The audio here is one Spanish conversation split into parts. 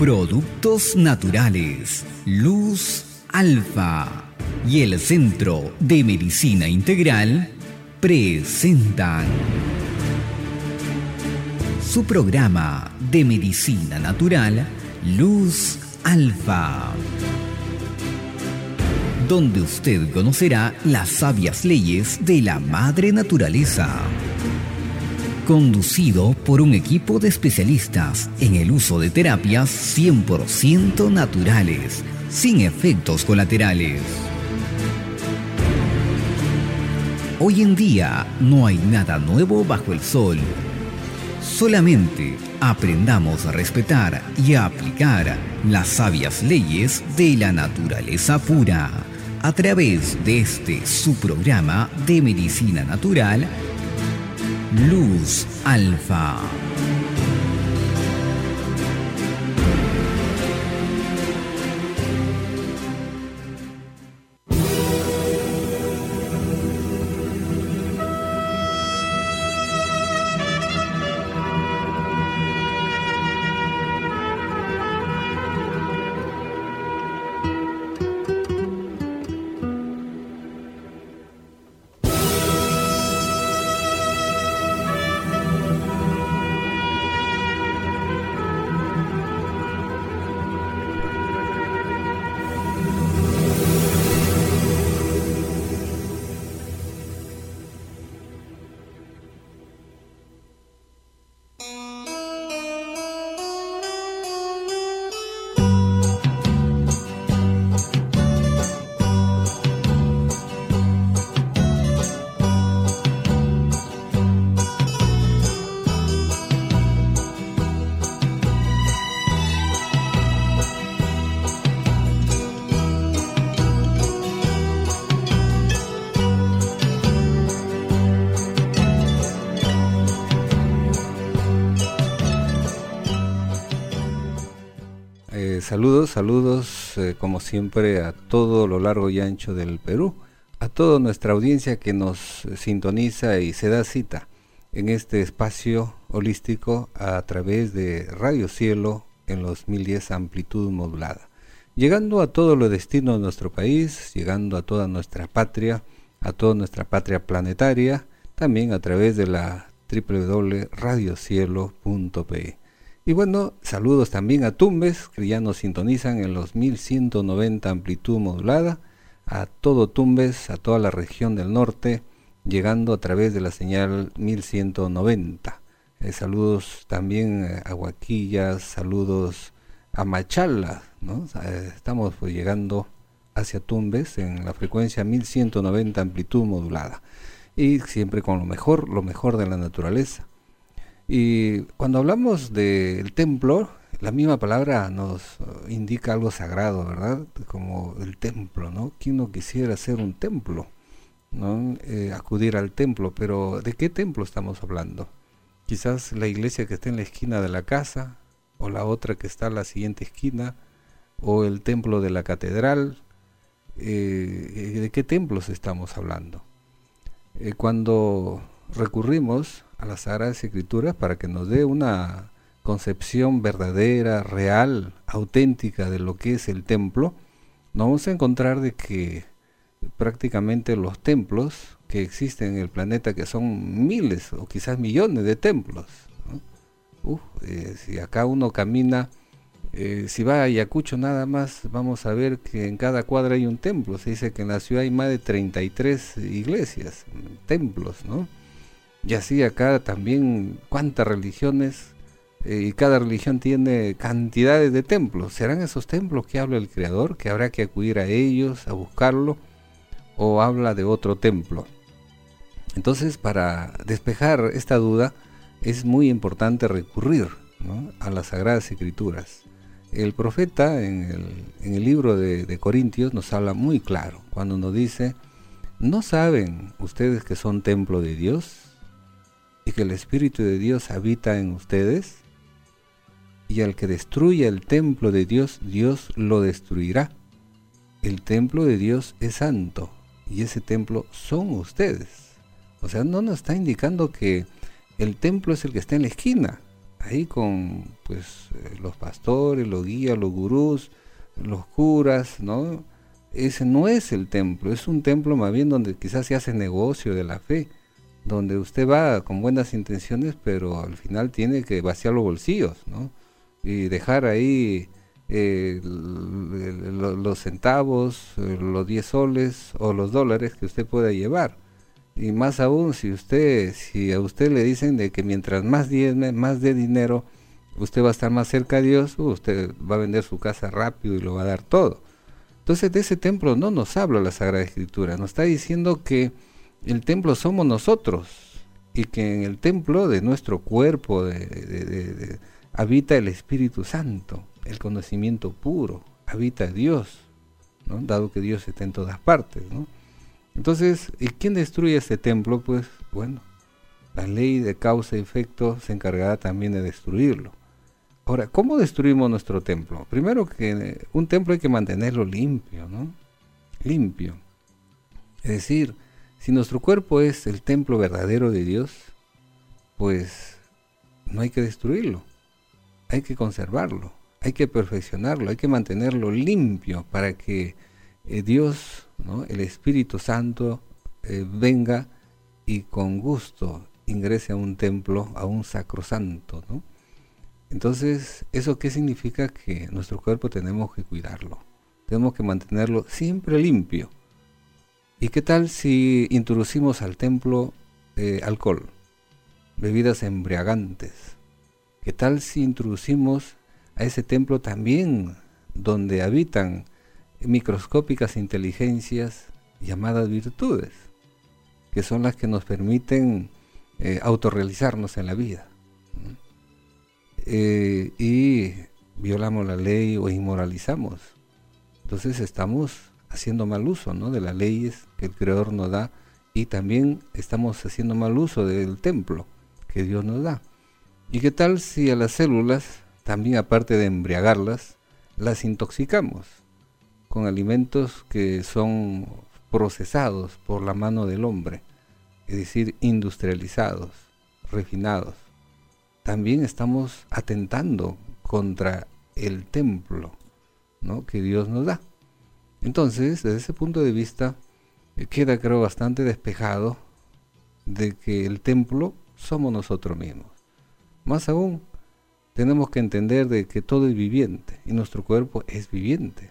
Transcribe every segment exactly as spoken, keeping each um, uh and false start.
Productos naturales, Luz Alfa y el Centro de Medicina Integral presentan su programa de medicina natural, Luz Alfa, donde usted conocerá las sabias leyes de la madre naturaleza. Conducido por un equipo de especialistas en el uso de terapias cien por ciento naturales, sin efectos colaterales. Hoy en día no hay nada nuevo bajo el sol. Solamente aprendamos a respetar y a aplicar las sabias leyes de la naturaleza pura a través de este su programa de medicina natural, Luz Alfa. Saludos, saludos eh, como siempre a todo lo largo y ancho del Perú, a toda nuestra audiencia que nos sintoniza y se da cita en este espacio holístico a través de Radio Cielo en los mil diez amplitud modulada, llegando a todo lo destino de nuestro país, llegando a toda nuestra patria, a toda nuestra patria planetaria, también a través de la doble u doble u doble punto radio cielo punto pe. Y bueno, saludos también a Tumbes, que ya nos sintonizan en los mil ciento noventa amplitud modulada, a todo Tumbes, a toda la región del norte, llegando a través de la señal mil ciento noventa. Eh, saludos también a Huaquillas, saludos a Machala, ¿no? Eh, estamos pues llegando hacia Tumbes en la frecuencia mil ciento noventa amplitud modulada. Y siempre con lo mejor, lo mejor de la naturaleza. Y cuando hablamos del templo, la misma palabra nos indica algo sagrado, ¿verdad? Como el templo, ¿no? ¿Quién no quisiera hacer un templo? ¿No? Eh, acudir al templo, pero ¿de qué templo estamos hablando? Quizás la iglesia que está en la esquina de la casa, o la otra que está en la siguiente esquina, o el templo de la catedral. Eh, ¿de qué templos estamos hablando? Eh, cuando recurrimos a las Sagradas Escrituras para que nos dé una concepción verdadera, real, auténtica de lo que es el templo, nos vamos a encontrar de que prácticamente los templos que existen en el planeta, que son miles o quizás millones de templos, ¿no? Uf, eh, si acá uno camina, eh, si va a Ayacucho nada más, vamos a ver que en cada cuadra hay un templo. Se dice que en la ciudad hay más de treinta y tres iglesias, templos, ¿no? Y así acá también cuántas religiones, eh, y cada religión tiene cantidades de templos. ¿Serán esos templos que habla el Creador, que habrá que acudir a ellos, a buscarlo, o habla de otro templo? Entonces, para despejar esta duda, es muy importante recurrir, ¿no?, a las Sagradas Escrituras. El profeta en el, en el libro de, de Corintios nos habla muy claro, cuando nos dice: ¿no saben ustedes que son templo de Dios y que el Espíritu de Dios habita en ustedes? Y al que destruya el templo de Dios, Dios lo destruirá. El templo de Dios es santo y ese templo son ustedes. O sea, no nos está indicando que el templo es el que está en la esquina. ahí con pues eh, los pastores, los guías, los gurús, los curas, ¿no? Ese no es el templo, es un templo más bien donde quizás se hace negocio de la fe, donde usted va con buenas intenciones, pero al final tiene que vaciar los bolsillos, ¿no? Y dejar ahí eh, los centavos, los diez soles o los dólares que usted pueda llevar. Y más aún si usted, si a usted le dicen de que mientras más diezme, más de dinero, usted va a estar más cerca de Dios, usted va a vender su casa rápido y lo va a dar todo. Entonces de ese templo no nos habla la Sagrada Escritura, nos está diciendo que el templo somos nosotros y que en el templo de nuestro cuerpo de, de, de, de, habita el Espíritu Santo, el conocimiento puro, habita Dios, ¿no? Dado que Dios está en todas partes, ¿no? Entonces, ¿y quién destruye este templo? Pues, bueno, la ley de causa y efecto se encargará también de destruirlo. Ahora, ¿cómo destruimos nuestro templo? Primero que un templo hay que mantenerlo limpio, ¿no? Limpio. Es decir, si nuestro cuerpo es el templo verdadero de Dios, pues no hay que destruirlo. Hay que conservarlo, hay que perfeccionarlo, hay que mantenerlo limpio para que eh, Dios, ¿no? El Espíritu Santo eh, venga y con gusto ingrese a un templo, a un sacrosanto, ¿no? Entonces, ¿eso qué significa? Que nuestro cuerpo tenemos que cuidarlo, tenemos que mantenerlo siempre limpio. ¿Y qué tal si introducimos al templo eh, alcohol, bebidas embriagantes? ¿Qué tal si introducimos a ese templo también donde habitan microscópicas inteligencias llamadas virtudes, que son las que nos permiten eh, autorrealizarnos en la vida? Eh, y violamos la ley o inmoralizamos. Entonces estamos haciendo mal uso, ¿no?, de las leyes que el Creador nos da, y también estamos haciendo mal uso del templo que Dios nos da. ¿Y qué tal si a las células, también aparte de embriagarlas, las intoxicamos con alimentos que son procesados por la mano del hombre, es decir, industrializados, refinados? También estamos atentando contra el templo, ¿no?, que Dios nos da. Entonces, desde ese punto de vista, eh, queda, creo, bastante despejado de que el templo somos nosotros mismos. Más aún, tenemos que entender de que todo es viviente y nuestro cuerpo es viviente.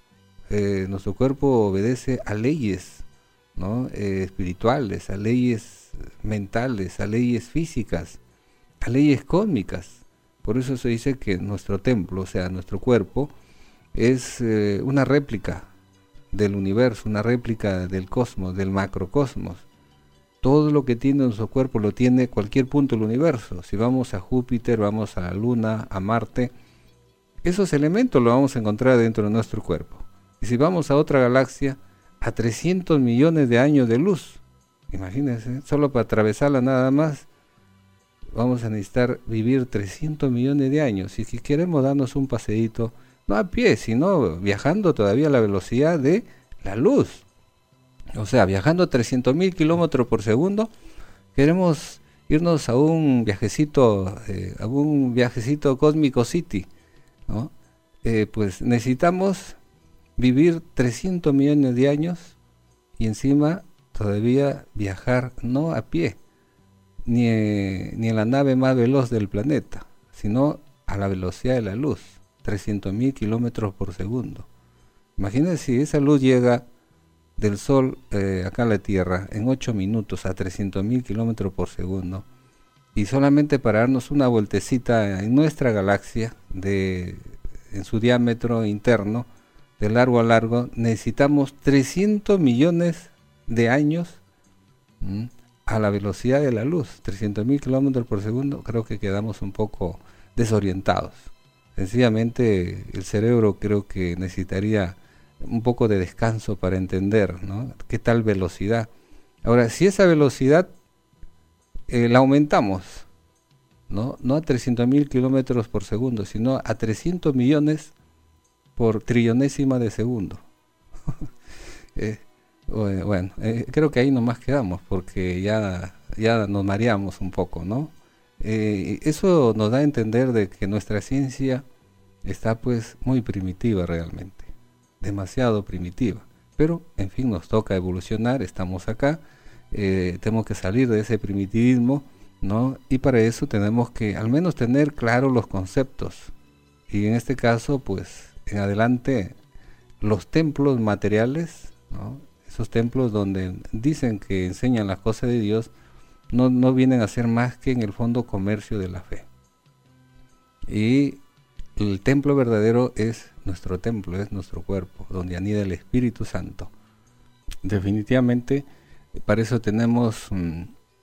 Eh, nuestro cuerpo obedece a leyes, ¿no?, eh, espirituales, a leyes mentales, a leyes físicas, a leyes cósmicas. Por eso se dice que nuestro templo, o sea, nuestro cuerpo, es eh, una réplica del universo, una réplica del cosmos, del macrocosmos. Todo lo que tiene nuestro cuerpo lo tiene cualquier punto del universo. Si vamos a Júpiter, vamos a la Luna, a Marte, esos elementos los vamos a encontrar dentro de nuestro cuerpo. Y si vamos a otra galaxia, a trescientos millones de años de luz, imagínense, solo para atravesarla nada más, vamos a necesitar vivir trescientos millones de años. Y si queremos darnos un paseíto, no a pie, sino viajando todavía a la velocidad de la luz, o sea, viajando trescientos mil kilómetros por segundo, queremos irnos a un viajecito, eh, a un viajecito cósmico city, ¿no? Eh, pues necesitamos vivir trescientos millones de años y encima todavía viajar no a pie, ni, eh, ni en la nave más veloz del planeta, sino a la velocidad de la luz, trescientos mil kilómetros por segundo. Imagínense si esa luz llega del Sol eh, acá a la Tierra en ocho minutos a trescientos mil kilómetros por segundo, y solamente para darnos una vueltecita en nuestra galaxia, de, en su diámetro interno, de largo a largo, necesitamos trescientos millones de años ¿m? a la velocidad de la luz, trescientos mil kilómetros por segundo. Creo que quedamos un poco desorientados. Sencillamente el cerebro creo que necesitaría un poco de descanso para entender, ¿no?, qué tal velocidad. Ahora, si esa velocidad eh, la aumentamos, ¿no? no a trescientos mil kilómetros por segundo, sino a trescientos millones por trillonésima de segundo. eh, bueno, eh, creo que ahí nomás quedamos, porque ya, ya nos mareamos un poco, ¿no? Eh, eso nos da a entender de que nuestra ciencia está pues muy primitiva realmente, demasiado primitiva. Pero, en fin, nos toca evolucionar, estamos acá, eh, tenemos que salir de ese primitivismo, ¿no? Y para eso tenemos que al menos tener claros los conceptos. Y en este caso, pues, en adelante, los templos materiales, ¿no? Esos templos donde dicen que enseñan las cosas de Dios, no, no vienen a ser más que en el fondo comercio de la fe. Y el templo verdadero es nuestro templo, es nuestro cuerpo, donde anida el Espíritu Santo. Definitivamente, para eso tenemos mmm,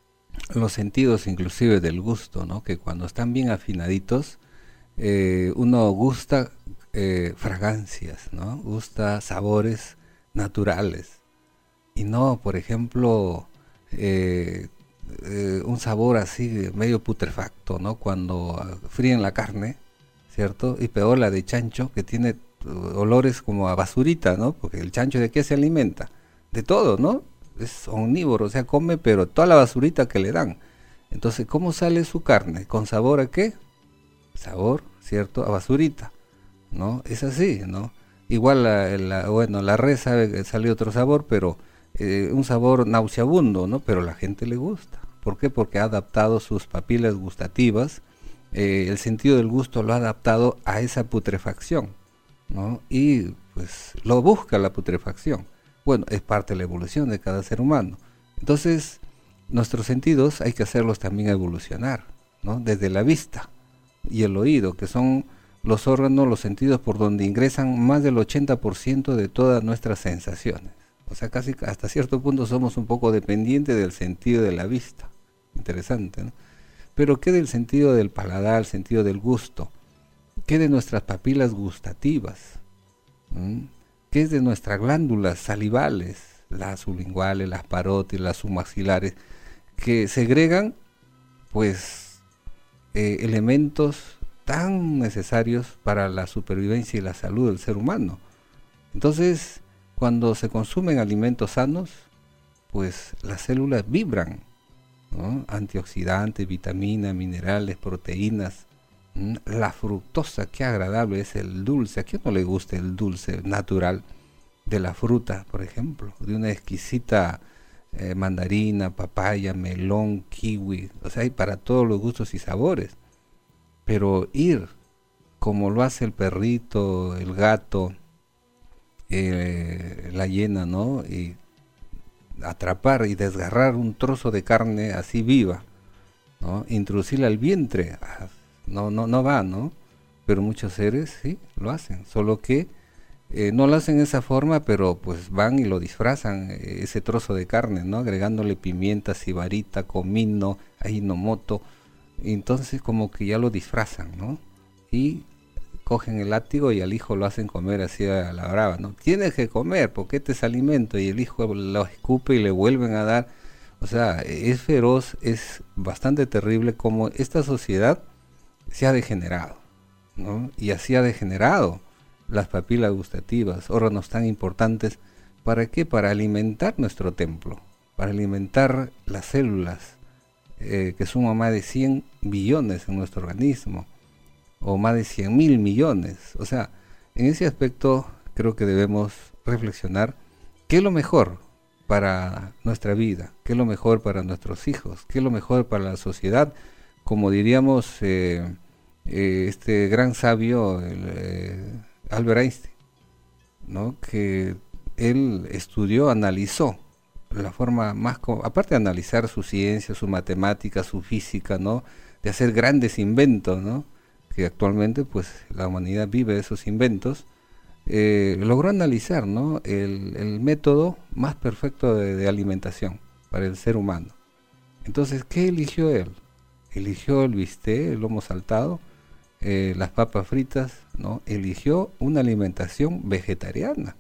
los sentidos inclusive del gusto, ¿no? Que cuando están bien afinaditos, eh, uno gusta eh, fragancias, ¿no? Gusta sabores naturales. Y no, por ejemplo, eh, eh, un sabor así medio putrefacto, ¿no? Cuando fríen la carne, ¿cierto? Y peor la de chancho, que tiene uh, olores como a basurita, ¿no? Porque el chancho, ¿de qué se alimenta? De todo, ¿no? Es omnívoro, o sea, come, pero toda la basurita que le dan. Entonces, ¿cómo sale su carne? ¿Con sabor a qué? Sabor, ¿cierto? A basurita, ¿no? Es así, ¿no? Igual, la, la, bueno, la res sabe que sale otro sabor, pero eh, un sabor nauseabundo, ¿no? Pero a la gente le gusta. ¿Por qué? Porque ha adaptado sus papilas gustativas, eh, el sentido del gusto lo ha adaptado a esa putrefacción, ¿no? Y pues lo busca la putrefacción. Bueno, es parte de la evolución de cada ser humano. Entonces, nuestros sentidos hay que hacerlos también evolucionar, ¿no? Desde la vista y el oído, que son los órganos, los sentidos por donde ingresan más del ochenta por ciento de todas nuestras sensaciones. O sea, casi hasta cierto punto somos un poco dependientes del sentido de la vista. Interesante, ¿no? Pero ¿qué del sentido del paladar, el sentido del gusto? ¿Qué de nuestras papilas gustativas? ¿Mm? ¿Qué es de nuestras glándulas salivales? Las sublinguales, las parótidas, las submaxilares, que segregan, pues, eh, elementos tan necesarios para la supervivencia y la salud del ser humano. Entonces, cuando se consumen alimentos sanos, pues las células vibran, ¿no? Antioxidantes, vitaminas, minerales, proteínas. ¿Mm? La fructosa, qué agradable es el dulce. ¿A quién no le gusta el dulce natural de la fruta, por ejemplo? De una exquisita eh, mandarina, papaya, melón, kiwi. O sea, hay para todos los gustos y sabores. Pero ir como lo hace el perrito, el gato, eh, la hiena, ¿no? Y atrapar y desgarrar un trozo de carne así viva, ¿no? Introducirla al vientre, no, no, no va, ¿no? Pero muchos seres sí lo hacen, solo que eh, no lo hacen de esa forma, pero pues van y lo disfrazan, eh, ese trozo de carne, ¿no? Agregándole pimienta, sibarita, comino, ajinomoto, y entonces como que ya lo disfrazan, ¿no? Y cogen el látigo y al hijo lo hacen comer así a la brava, ¿no? Tienes que comer porque este es alimento, y el hijo lo escupe y le vuelven a dar. O sea, es feroz, es bastante terrible como esta sociedad se ha degenerado, ¿no? Y así ha degenerado las papilas gustativas, órganos tan importantes. ¿Para qué? Para alimentar nuestro templo, para alimentar las células, eh, que suman más de cien billones en nuestro organismo, o más de cien mil millones. O sea, en ese aspecto creo que debemos reflexionar qué es lo mejor para nuestra vida, qué es lo mejor para nuestros hijos, qué es lo mejor para la sociedad. Como diríamos eh, eh, este gran sabio, el, eh, Albert Einstein, ¿no? Que él estudió, analizó la forma más, aparte de analizar su ciencia, su matemática, su física, ¿no? De hacer grandes inventos, ¿no? Que actualmente pues la humanidad vive esos inventos, eh, logró analizar, ¿no? el, el método más perfecto de, de alimentación para el ser humano. Entonces, ¿qué eligió él? Eligió el bistec, el lomo saltado, eh, las papas fritas, ¿no? Eligió una alimentación vegetariana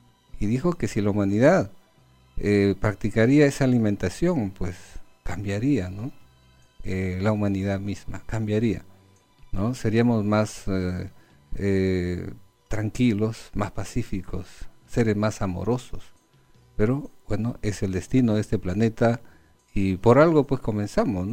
y dijo que si la humanidad eh, practicaría esa alimentación, pues cambiaría, ¿no? Eh, la humanidad misma cambiaría, ¿no? Seríamos más eh, eh, tranquilos, más pacíficos, seres más amorosos. Pero bueno, es el destino de este planeta y por algo pues comenzamos, ¿no?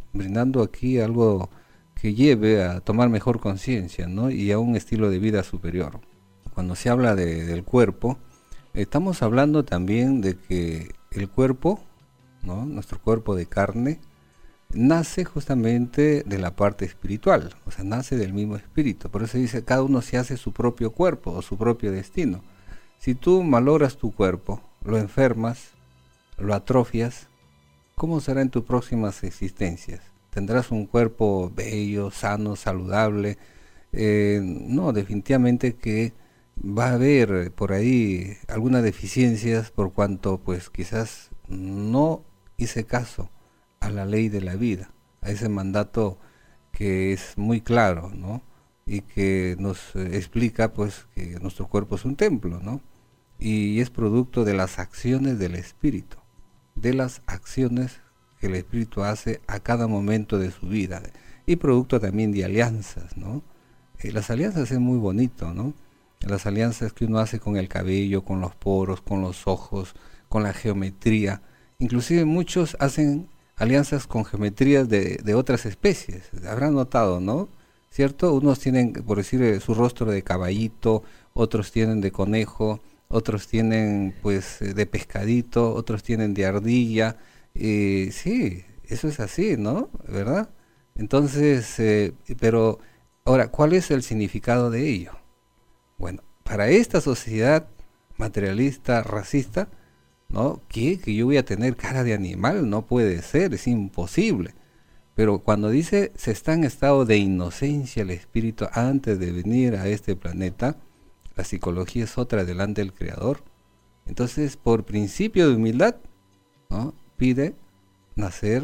brindando aquí algo que lleve a tomar mejor conciencia, ¿no? Y a un estilo de vida superior. Cuando se habla de, del cuerpo, estamos hablando también de que el cuerpo, ¿no? Nuestro cuerpo de carne, nace justamente de la parte espiritual, o sea, nace del mismo espíritu. Por eso dice, cada uno se hace su propio cuerpo o su propio destino. Si tú malogras tu cuerpo, lo enfermas, lo atrofias, ¿cómo será en tus próximas existencias? ¿Tendrás un cuerpo bello, sano, saludable? Eh, no, definitivamente que va a haber por ahí algunas deficiencias por cuanto pues quizás no hice caso a la ley de la vida, a ese mandato que es muy claro, ¿no? Y que nos eh, explica pues que nuestro cuerpo es un templo, ¿no? Y es producto de las acciones del espíritu, de las acciones que el espíritu hace a cada momento de su vida, y producto también de alianzas, ¿no? Eh, las alianzas es muy bonito, ¿no? Las alianzas que uno hace con el cabello, con los poros, con los ojos, con la geometría. Inclusive muchos hacen alianzas con geometrías de, de otras especies. Habrán notado, ¿no? ¿Cierto? Unos tienen, por decir, su rostro de caballito, otros tienen de conejo, otros tienen pues de pescadito, otros tienen de ardilla. Eh, sí, eso es así, ¿no? ¿Verdad? Entonces, eh, pero ahora, ¿cuál es el significado de ello? Bueno, para esta sociedad materialista, racista, ¿no? ¿Qué? Que yo voy a tener cara de animal, no puede ser, es imposible. Pero cuando dice se está en estado de inocencia el espíritu antes de venir a este planeta, la psicología es otra delante del Creador. Entonces, por principio de humildad, ¿no? Pide nacer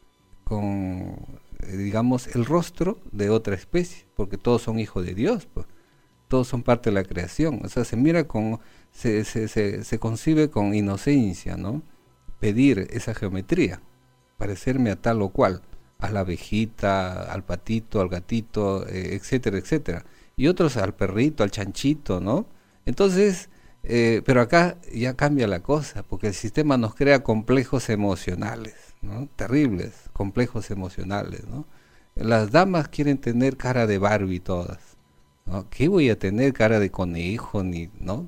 con, eh, digamos, el rostro de otra especie, porque todos son hijos de Dios, pues. Todos son parte de la creación, o sea, se mira con, se, se, se, se concibe con inocencia, ¿no? Pedir esa geometría, parecerme a tal o cual, a la abejita, al patito, al gatito, eh, etcétera, etcétera. Y otros al perrito, al chanchito, ¿no? Entonces, eh, pero acá ya cambia la cosa, porque el sistema nos crea complejos emocionales, ¿no? Terribles, complejos emocionales, ¿no? Las damas quieren tener cara de Barbie todas, ¿no? ¿Qué voy a tener cara de conejo, ni, ¿no?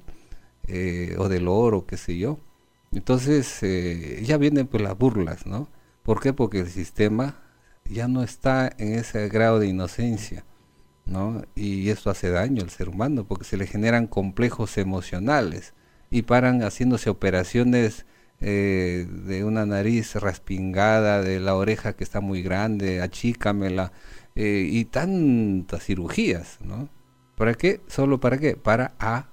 Eh, o de loro, qué sé yo. Entonces, eh, ya vienen pues las burlas, ¿no? ¿Por qué? Porque el sistema ya no está en ese grado de inocencia, ¿no? Y eso hace daño al ser humano, porque se le generan complejos emocionales y paran haciéndose operaciones eh, de una nariz raspingada, de la oreja que está muy grande, achícamela, eh, y tantas cirugías, ¿no? ¿Para qué? ¿Solo para qué? Para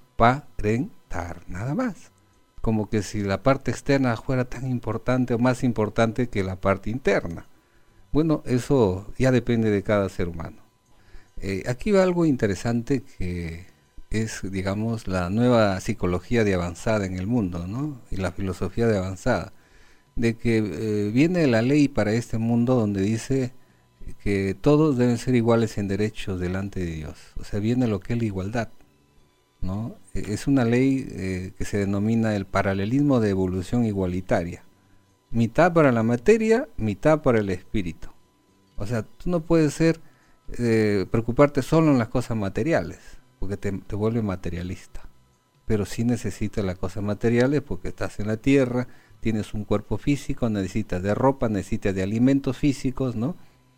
aparentar, nada más. Como que si la parte externa fuera tan importante o más importante que la parte interna. Bueno, eso ya depende de cada ser humano. Eh, aquí va algo interesante que es, digamos, la nueva psicología de avanzada en el mundo, ¿no? Y la filosofía de avanzada. De que eh, viene la ley para este mundo donde dice que todos deben ser iguales en derechos delante de Dios. O sea, viene lo que es la igualdad, ¿no? Es una ley eh, que se denomina el paralelismo de evolución igualitaria. Mitad para la materia, mitad para el espíritu. O sea, tú no puedes ser eh, preocuparte solo en las cosas materiales, porque te, te vuelve materialista. Pero sí necesitas las cosas materiales porque estás en la tierra, tienes un cuerpo físico, necesitas de ropa, necesitas de alimentos físicos, ¿no?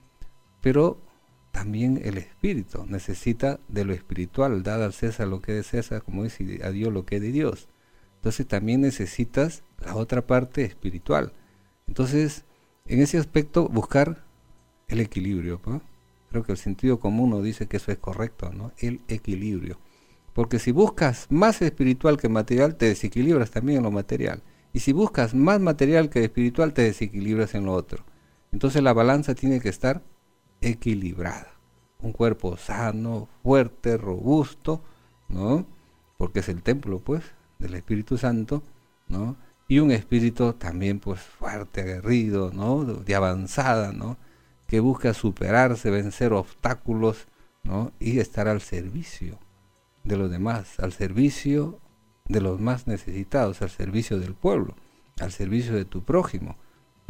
Pero también el espíritu necesita de lo espiritual, dar al César lo que es de César, como dice, a Dios lo que es de Dios. Entonces también necesitas la otra parte espiritual. Entonces, en ese aspecto, buscar el equilibrio, ¿no? Creo que el sentido común nos dice que eso es correcto, ¿no? El equilibrio. Porque si buscas más espiritual que material, te desequilibras también en lo material. Y si buscas más material que espiritual, te desequilibras en lo otro. Entonces la balanza tiene que estar equilibrada. Un cuerpo sano, fuerte, robusto, ¿no? Porque es el templo, pues, del Espíritu Santo, ¿no? Y un espíritu también, pues, fuerte, aguerrido, ¿no? De avanzada, ¿no? Que busca superarse, vencer obstáculos, ¿no? Y estar al servicio de los demás, al servicio de los más necesitados, al servicio del pueblo, al servicio de tu prójimo.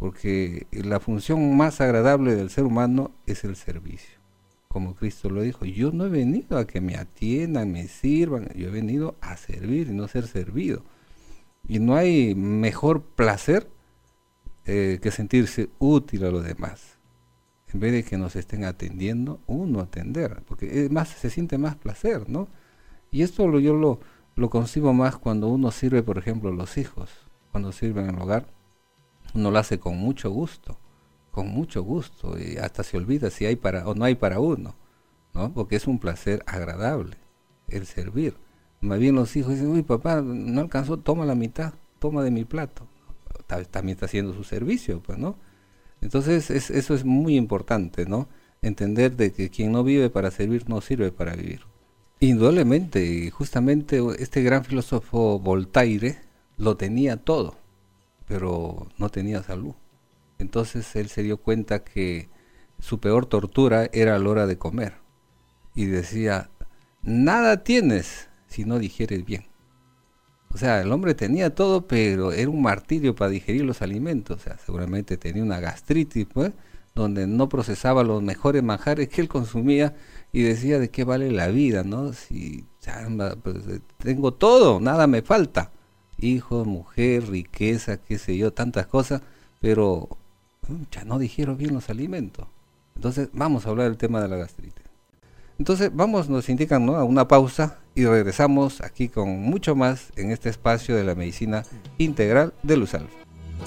porque la función más agradable del ser humano es el servicio. Como Cristo lo dijo, yo no he venido a que me atiendan, me sirvan, yo he venido a servir y no ser servido. Y no hay mejor placer eh, que sentirse útil a los demás. En vez de que nos estén atendiendo, uno atender, porque es más, se siente más placer, ¿no? Y esto lo, yo lo, lo concibo más cuando uno sirve, por ejemplo, a los hijos. Cuando sirven en el hogar, uno lo hace con mucho gusto, con mucho gusto, y hasta se olvida si hay para o no hay para uno, ¿no? Porque es un placer agradable el servir. Más bien los hijos dicen, uy, papá, no alcanzó, toma la mitad, toma de mi plato. También está haciendo su servicio, pues, ¿no? Entonces es, eso es muy importante, ¿no? Entender de que quien no vive para servir no sirve para vivir. Indudablemente, y justamente este gran filósofo Voltaire lo tenía todo, pero no tenía salud. Entonces él se dio cuenta que su peor tortura era a la hora de comer. Y decía, nada tienes si no digieres bien. O sea, el hombre tenía todo, pero era un martirio para digerir los alimentos. O sea, seguramente tenía una gastritis, pues, donde no procesaba los mejores manjares que él consumía y decía, ¿de qué vale la vida, no? Si chamba, pues, tengo todo, nada me falta. Hijo, mujer, riqueza, qué sé yo, tantas cosas, pero ya no digiero bien los alimentos. Entonces, vamos a hablar del tema de la gastritis. Entonces, vamos, nos indican, ¿no?, a una pausa y regresamos aquí con mucho más en este espacio de la medicina integral de Luz Alfa.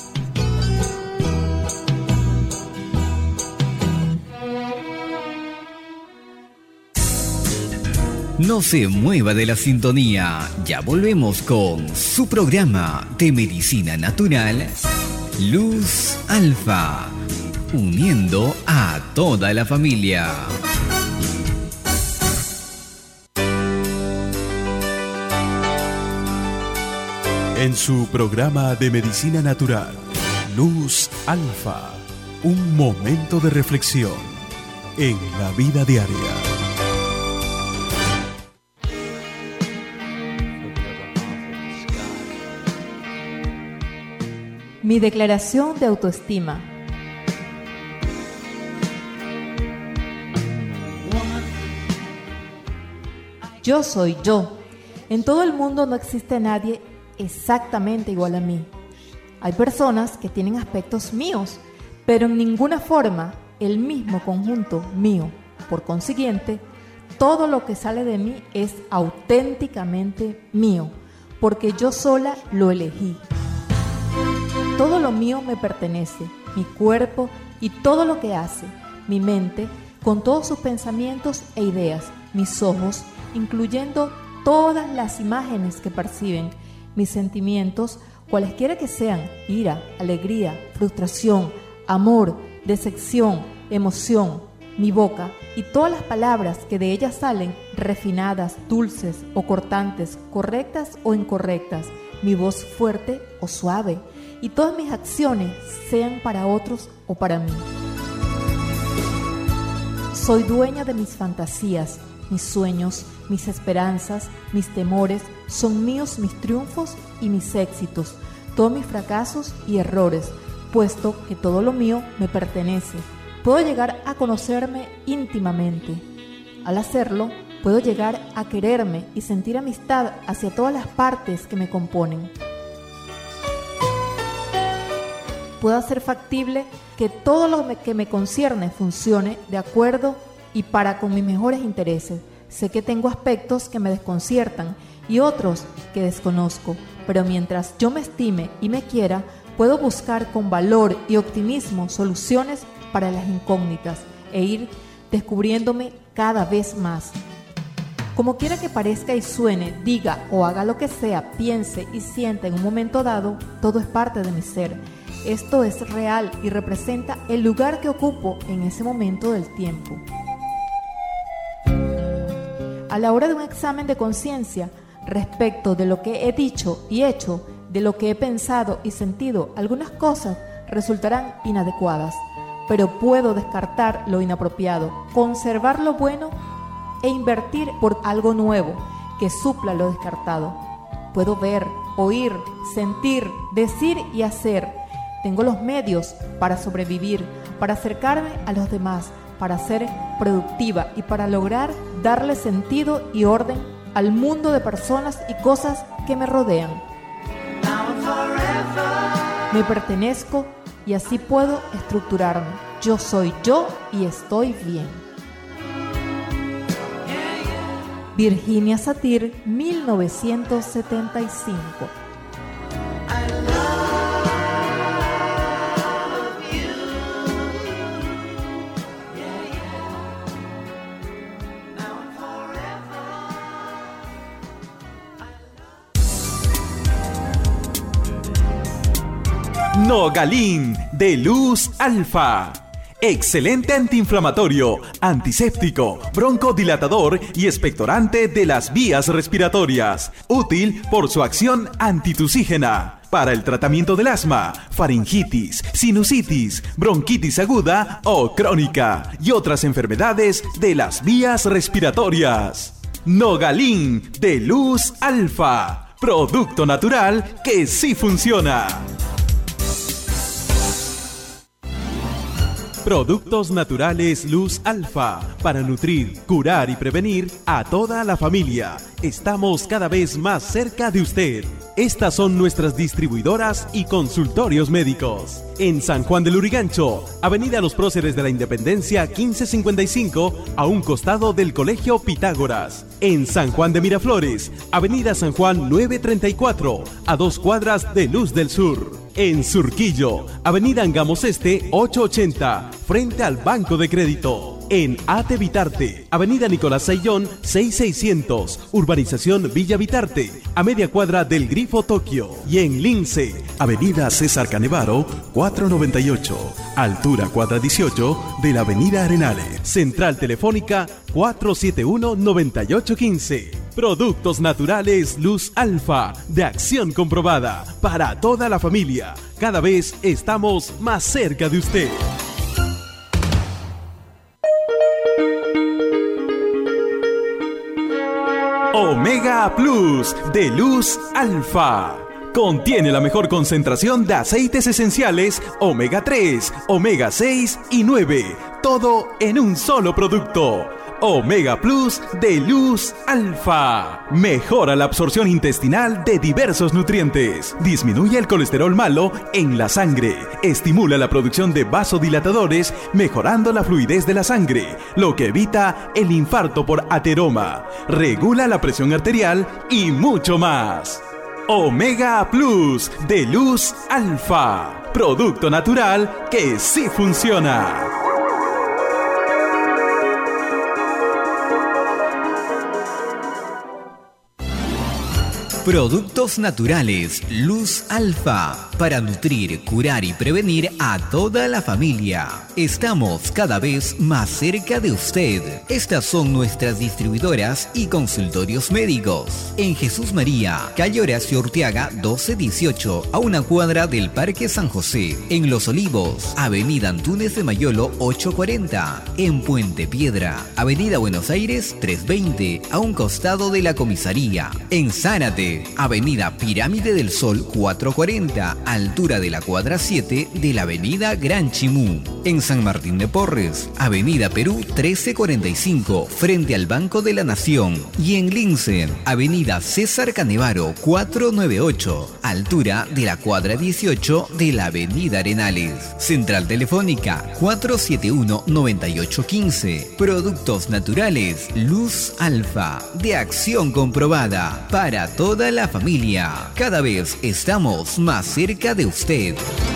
No se mueva de la sintonía, ya volvemos con su programa de medicina natural, Luz Alfa, uniendo a toda la familia. En su programa de medicina natural, Luz Alfa, un momento de reflexión en la vida diaria. Mi declaración de autoestima. Yo soy yo. En todo el mundo no existe nadie exactamente igual a mí. Hay personas que tienen aspectos míos, pero en ninguna forma el mismo conjunto mío. Por consiguiente, todo lo que sale de mí es auténticamente mío, porque yo sola lo elegí. Todo lo mío me pertenece, mi cuerpo y todo lo que hace, mi mente con todos sus pensamientos e ideas, mis ojos, incluyendo todas las imágenes que perciben, mis sentimientos, cualesquiera que sean, ira, alegría, frustración, amor, decepción, emoción, mi boca y todas las palabras que de ella salen, refinadas, dulces o cortantes, correctas o incorrectas, mi voz fuerte o suave, y todas mis acciones, sean para otros o para mí. Soy dueña de mis fantasías, mis sueños, mis esperanzas, mis temores, son míos mis triunfos y mis éxitos, todos mis fracasos y errores, puesto que todo lo mío me pertenece. Puedo llegar a conocerme íntimamente. Al hacerlo, puedo llegar a quererme y sentir amistad hacia todas las partes que me componen. Puedo hacer factible que todo lo que me concierne funcione de acuerdo y para con mis mejores intereses. Sé que tengo aspectos que me desconciertan y otros que desconozco, pero mientras yo me estime y me quiera, puedo buscar con valor y optimismo soluciones para las incógnitas e ir descubriéndome cada vez más. Como quiera que parezca y suene, diga o haga lo que sea, piense y sienta en un momento dado, todo es parte de mi ser. Esto es real y representa el lugar que ocupo en ese momento del tiempo. A la hora de un examen de conciencia, respecto de lo que he dicho y hecho, de lo que he pensado y sentido, algunas cosas resultarán inadecuadas, pero puedo descartar lo inapropiado, conservar lo bueno e invertir por algo nuevo que supla lo descartado. Puedo ver, oír, sentir, decir y hacer Tengo los medios para sobrevivir, para acercarme a los demás, para ser productiva y para lograr darle sentido y orden al mundo de personas y cosas que me rodean. Me pertenezco y así puedo estructurarme. Yo soy yo y estoy bien. Virginia Satir, mil novecientos setenta y cinco. Nogalin de Luz Alfa. Excelente antiinflamatorio, antiséptico, broncodilatador y expectorante de las vías respiratorias. Útil por su acción antitusígena. Para el tratamiento del asma, faringitis, sinusitis, bronquitis aguda o crónica y otras enfermedades de las vías respiratorias. Nogalin de Luz Alfa. Producto natural que sí funciona. Productos naturales Luz Alfa para nutrir, curar y prevenir a toda la familia. Estamos cada vez más cerca de usted. Estas son nuestras distribuidoras y consultorios médicos. En San Juan del Lurigancho, Avenida Los Próceres de la Independencia quince cincuenta y cinco, a un costado del Colegio Pitágoras. En San Juan de Miraflores, Avenida San Juan novecientos treinta y cuatro, a dos cuadras de Luz del Sur. En Surquillo, Avenida Angamos Este ochocientos ochenta, frente al Banco de Crédito. En Ate Vitarte, Avenida Nicolás Sayón seis mil seiscientos, Urbanización Villa Vitarte, a media cuadra del Grifo Tokio. Y en Lince, Avenida César Canevaro cuatrocientos noventa y ocho, altura cuadra dieciocho de la Avenida Arenales. Central Telefónica cuatro siete uno, nueve ocho uno cinco. Productos naturales Luz Alfa, de acción comprobada, para toda la familia. Cada vez estamos más cerca de usted. Omega Plus, de Luz Alfa. Contiene la mejor concentración de aceites esenciales omega tres, omega seis y nueve. Todo en un solo producto. Omega Plus de Luz Alfa. Mejora la absorción intestinal de diversos nutrientes. Disminuye el colesterol malo en la sangre. Estimula la producción de vasodilatadores, mejorando la fluidez de la sangre, lo que evita el infarto por ateroma. Regula la presión arterial y mucho más. Omega Plus de Luz Alfa. Producto natural que sí funciona. Productos naturales Luz Alfa para nutrir, curar y prevenir a toda la familia. Estamos cada vez más cerca de usted. Estas son nuestras distribuidoras y consultorios médicos. En Jesús María, calle Horacio Urteaga doce dieciocho, a una cuadra del Parque San José. En Los Olivos, Avenida Antunes de Mayolo ochocientos cuarenta. En Puente Piedra, Avenida Buenos Aires trescientos veinte, a un costado de la comisaría. En Zárate, Avenida Pirámide del Sol cuatrocientos cuarenta, altura de la cuadra siete de la Avenida Gran Chimú. En San Martín de Porres, Avenida Perú trece cuarenta y cinco, frente al Banco de la Nación. Y en Lince, Avenida César Canevaro cuatrocientos noventa y ocho, altura de la cuadra dieciocho de la Avenida Arenales. Central Telefónica cuatro siete uno, nueve ocho uno cinco. Productos naturales Luz Alfa, de acción comprobada para toda la familia. Cada vez estamos más cerca de usted.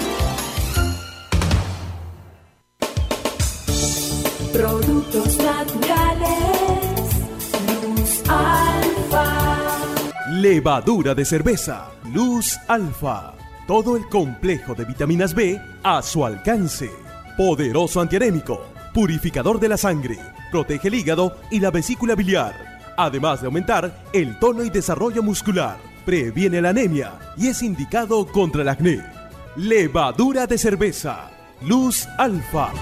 Productos naturales Luz Alfa. Levadura de cerveza Luz Alfa. Todo el complejo de vitaminas B a su alcance. Poderoso antianémico, purificador de la sangre, protege el hígado y la vesícula biliar, además de aumentar el tono y desarrollo muscular. Previene la anemia y es indicado contra el acné. Levadura de cerveza Luz Alfa.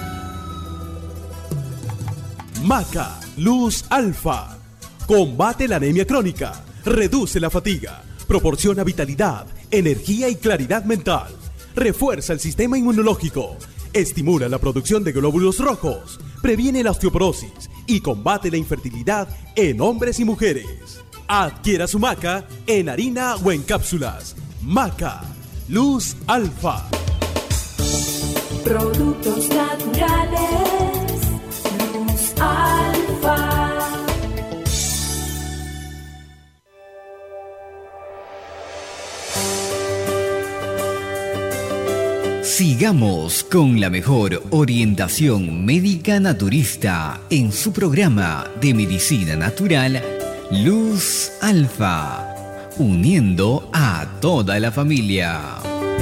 Maca Luz Alfa. Combate la anemia crónica, reduce la fatiga, proporciona vitalidad, energía y claridad mental. refuerza el sistema inmunológico, estimula la producción de glóbulos rojos, previene la osteoporosis y combate la infertilidad en hombres y mujeres. Adquiera su maca en harina o en cápsulas. Maca, Luz Alfa. Productos naturales, Luz Alfa. Sigamos con la mejor orientación médica naturista en su programa de medicina natural, Luz Alfa, uniendo a toda la familia.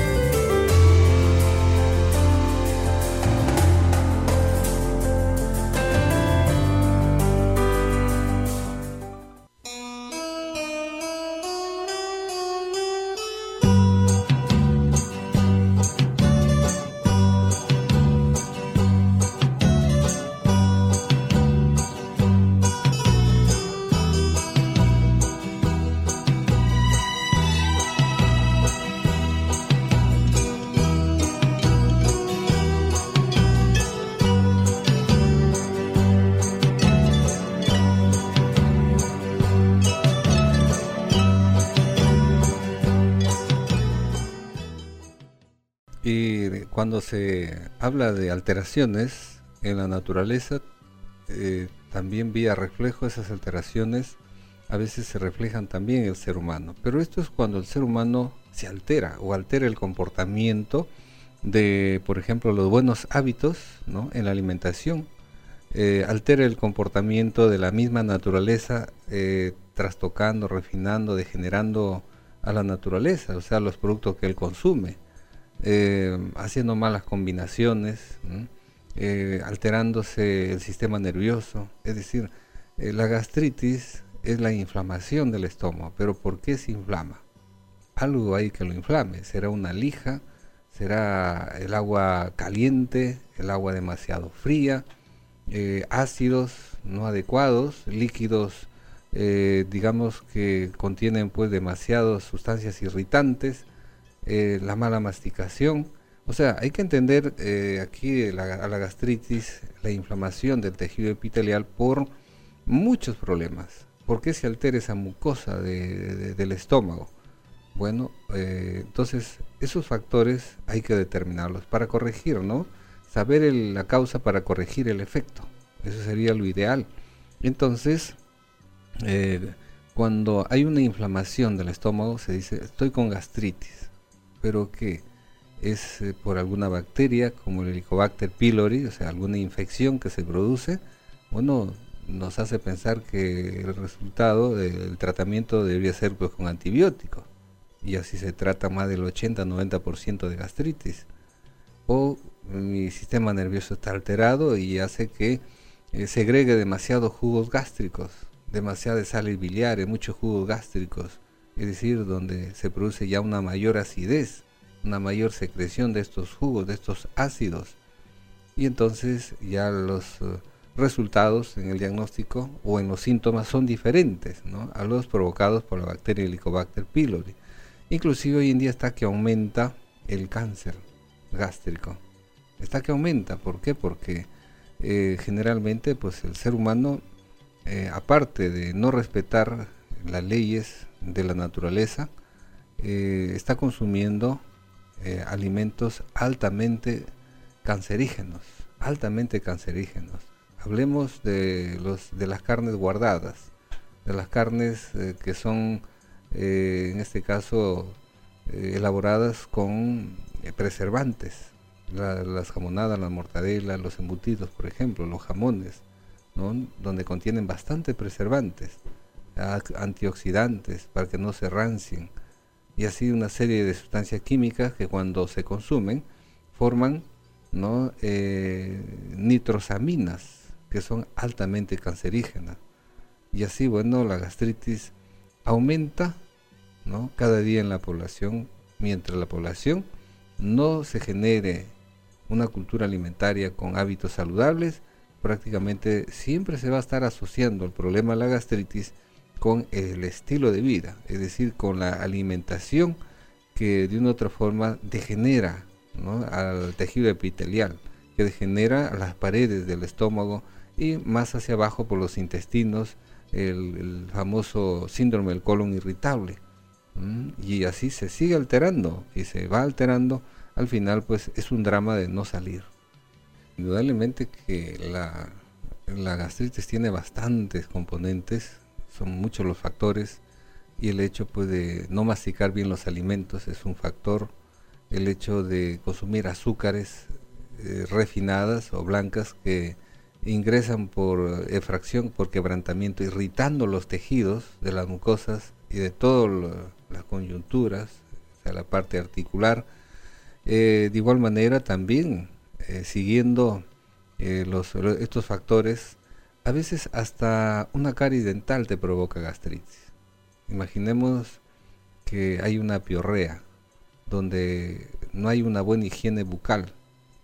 Cuando se habla de alteraciones en la naturaleza, eh, también vía reflejo esas alteraciones a veces se reflejan también en el ser humano. Pero esto es cuando el ser humano se altera o altera el comportamiento de, por ejemplo, los buenos hábitos, ¿no?, en la alimentación, eh, altera el comportamiento de la misma naturaleza, eh, trastocando, refinando, degenerando a la naturaleza, o sea, los productos que él consume. Eh, haciendo malas combinaciones, eh, alterándose el sistema nervioso. Es decir, eh, la gastritis es la inflamación del estómago. Pero ¿por qué se inflama? Algo hay que lo inflame. ¿Será una lija? ¿Será el agua caliente? ¿El agua demasiado fría? Eh, ácidos no adecuados, líquidos eh, digamos que contienen pues demasiadas sustancias irritantes. Eh, la mala masticación. O sea, hay que entender eh, aquí la, a la gastritis, la inflamación del tejido epitelial por muchos problemas. ¿Por qué se altera esa mucosa de, de, del estómago? Bueno, eh, entonces esos factores hay que determinarlos para corregir, ¿no? Saber el, la causa para corregir el efecto. Eso sería lo ideal. Entonces, eh, cuando hay una inflamación del estómago, se dice, estoy con gastritis. Pero que es eh, por alguna bacteria como el Helicobacter pylori, o sea, alguna infección que se produce, bueno, nos hace pensar que el resultado del tratamiento debería ser pues con antibióticos, y así se trata más del ochenta a noventa por ciento de gastritis. O mi sistema nervioso está alterado y hace que eh, segregue demasiados jugos gástricos, demasiadas sales biliares, muchos jugos gástricos. Es decir, donde se produce ya una mayor acidez, una mayor secreción de estos jugos, de estos ácidos. Y entonces ya los uh, resultados en el diagnóstico o en los síntomas son diferentes, ¿no?, a los provocados por la bacteria Helicobacter pylori. Inclusive hoy en día está que aumenta el cáncer gástrico. Está que aumenta, ¿por qué? Porque eh, generalmente pues el ser humano, eh, aparte de no respetar las leyes de la naturaleza, eh, está consumiendo eh, alimentos altamente cancerígenos, altamente cancerígenos. Hablemos de los de las carnes guardadas, de las carnes eh, que son, eh, en este caso, eh, elaboradas con eh, preservantes, la, las jamonadas, la mortadela, los embutidos, por ejemplo, los jamones, ¿no?, donde contienen bastante preservantes, antioxidantes para que no se rancien, y así una serie de sustancias químicas que cuando se consumen forman, ¿no?, eh, nitrosaminas, que son altamente cancerígenas. Y así, bueno, la gastritis aumenta, ¿no?, cada día en la población, mientras la población no se genere una cultura alimentaria con hábitos saludables. Prácticamente siempre se va a estar asociando el problema de la gastritis con el estilo de vida, es decir, con la alimentación que de una u otra forma degenera, ¿no?, al tejido epitelial, que degenera las paredes del estómago y más hacia abajo por los intestinos, el, el famoso síndrome del colon irritable. ¿Mm? Y así se sigue alterando y se va alterando. Al final pues es un drama de no salir. Indudablemente que la, la gastritis tiene bastantes componentes, son muchos los factores, y el hecho pues de no masticar bien los alimentos es un factor, el hecho de consumir azúcares eh, refinadas o blancas que ingresan por efracción, por quebrantamiento, irritando los tejidos de las mucosas y de todas las coyunturas, o sea, la parte articular. Eh, de igual manera también, eh, siguiendo eh, los, estos factores, a veces hasta una caries dental te provoca gastritis. Imaginemos que hay una piorrea, donde no hay una buena higiene bucal,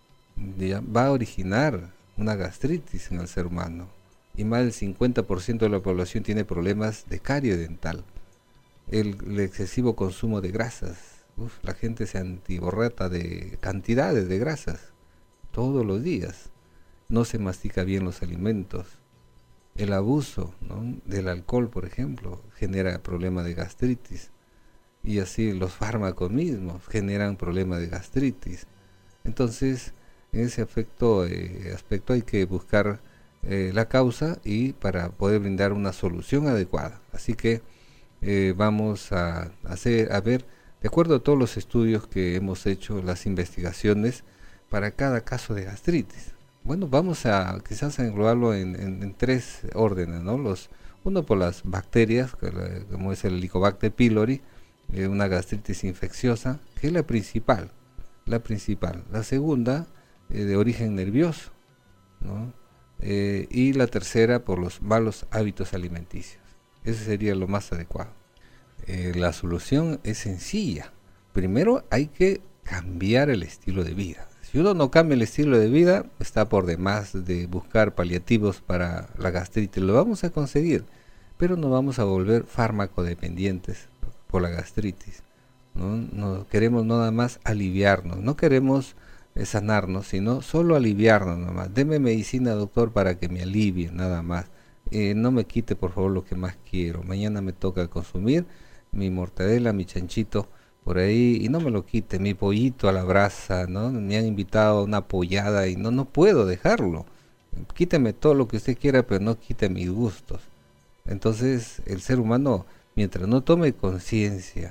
ya va a originar una gastritis en el ser humano, y más del cincuenta por ciento de la población tiene problemas de caries dental. El, el excesivo consumo de grasas, uf, la gente se antiborrata de cantidades de grasas todos los días, no se mastica bien los alimentos, el abuso, ¿no?, del alcohol, por ejemplo, genera problemas de gastritis, y así los fármacos mismos generan problemas de gastritis. Entonces, en ese aspecto, eh, aspecto hay que buscar eh, la causa y para poder brindar una solución adecuada. Así que eh, vamos a hacer, a ver, de acuerdo a todos los estudios que hemos hecho, las investigaciones para cada caso de gastritis. Bueno, vamos a quizás a englobarlo en, en, en tres órdenes, ¿no? Los, uno por las bacterias, como es el Helicobacter pylori, eh, una gastritis infecciosa, que es la principal, la principal. La segunda, eh, de origen nervioso, ¿no? Eh, y la tercera por los malos hábitos alimenticios. Ese sería lo más adecuado. Eh, la solución es sencilla. Primero hay que cambiar el estilo de vida. Si uno no cambia el estilo de vida, está por demás de buscar paliativos para la gastritis. Lo vamos a conseguir, pero no vamos a volver fármaco-dependientes por la gastritis. No, no queremos nada más aliviarnos, no queremos eh, sanarnos, sino solo aliviarnos nada más. Deme medicina, doctor, para que me alivie nada más. Eh, no me quite, por favor, lo que más quiero. Mañana me toca consumir mi mortadela, mi chanchito por ahí, y no me lo quite, mi pollito a la brasa, ¿no? Me han invitado a una pollada y no, no puedo dejarlo. Quíteme todo lo que usted quiera, pero no quite mis gustos. Entonces, el ser humano, mientras no tome conciencia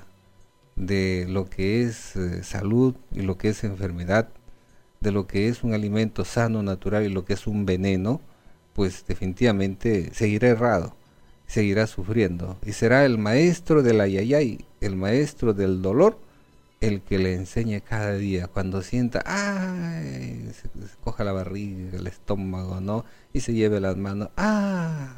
de lo que es eh, salud y lo que es enfermedad, de lo que es un alimento sano, natural y lo que es un veneno, pues definitivamente seguirá errado, seguirá sufriendo y será el maestro del ayayay, el maestro del dolor, el que le enseñe cada día cuando sienta, ay, se, se coja la barriga, el estómago, ¿no? Y se lleve las manos, ay,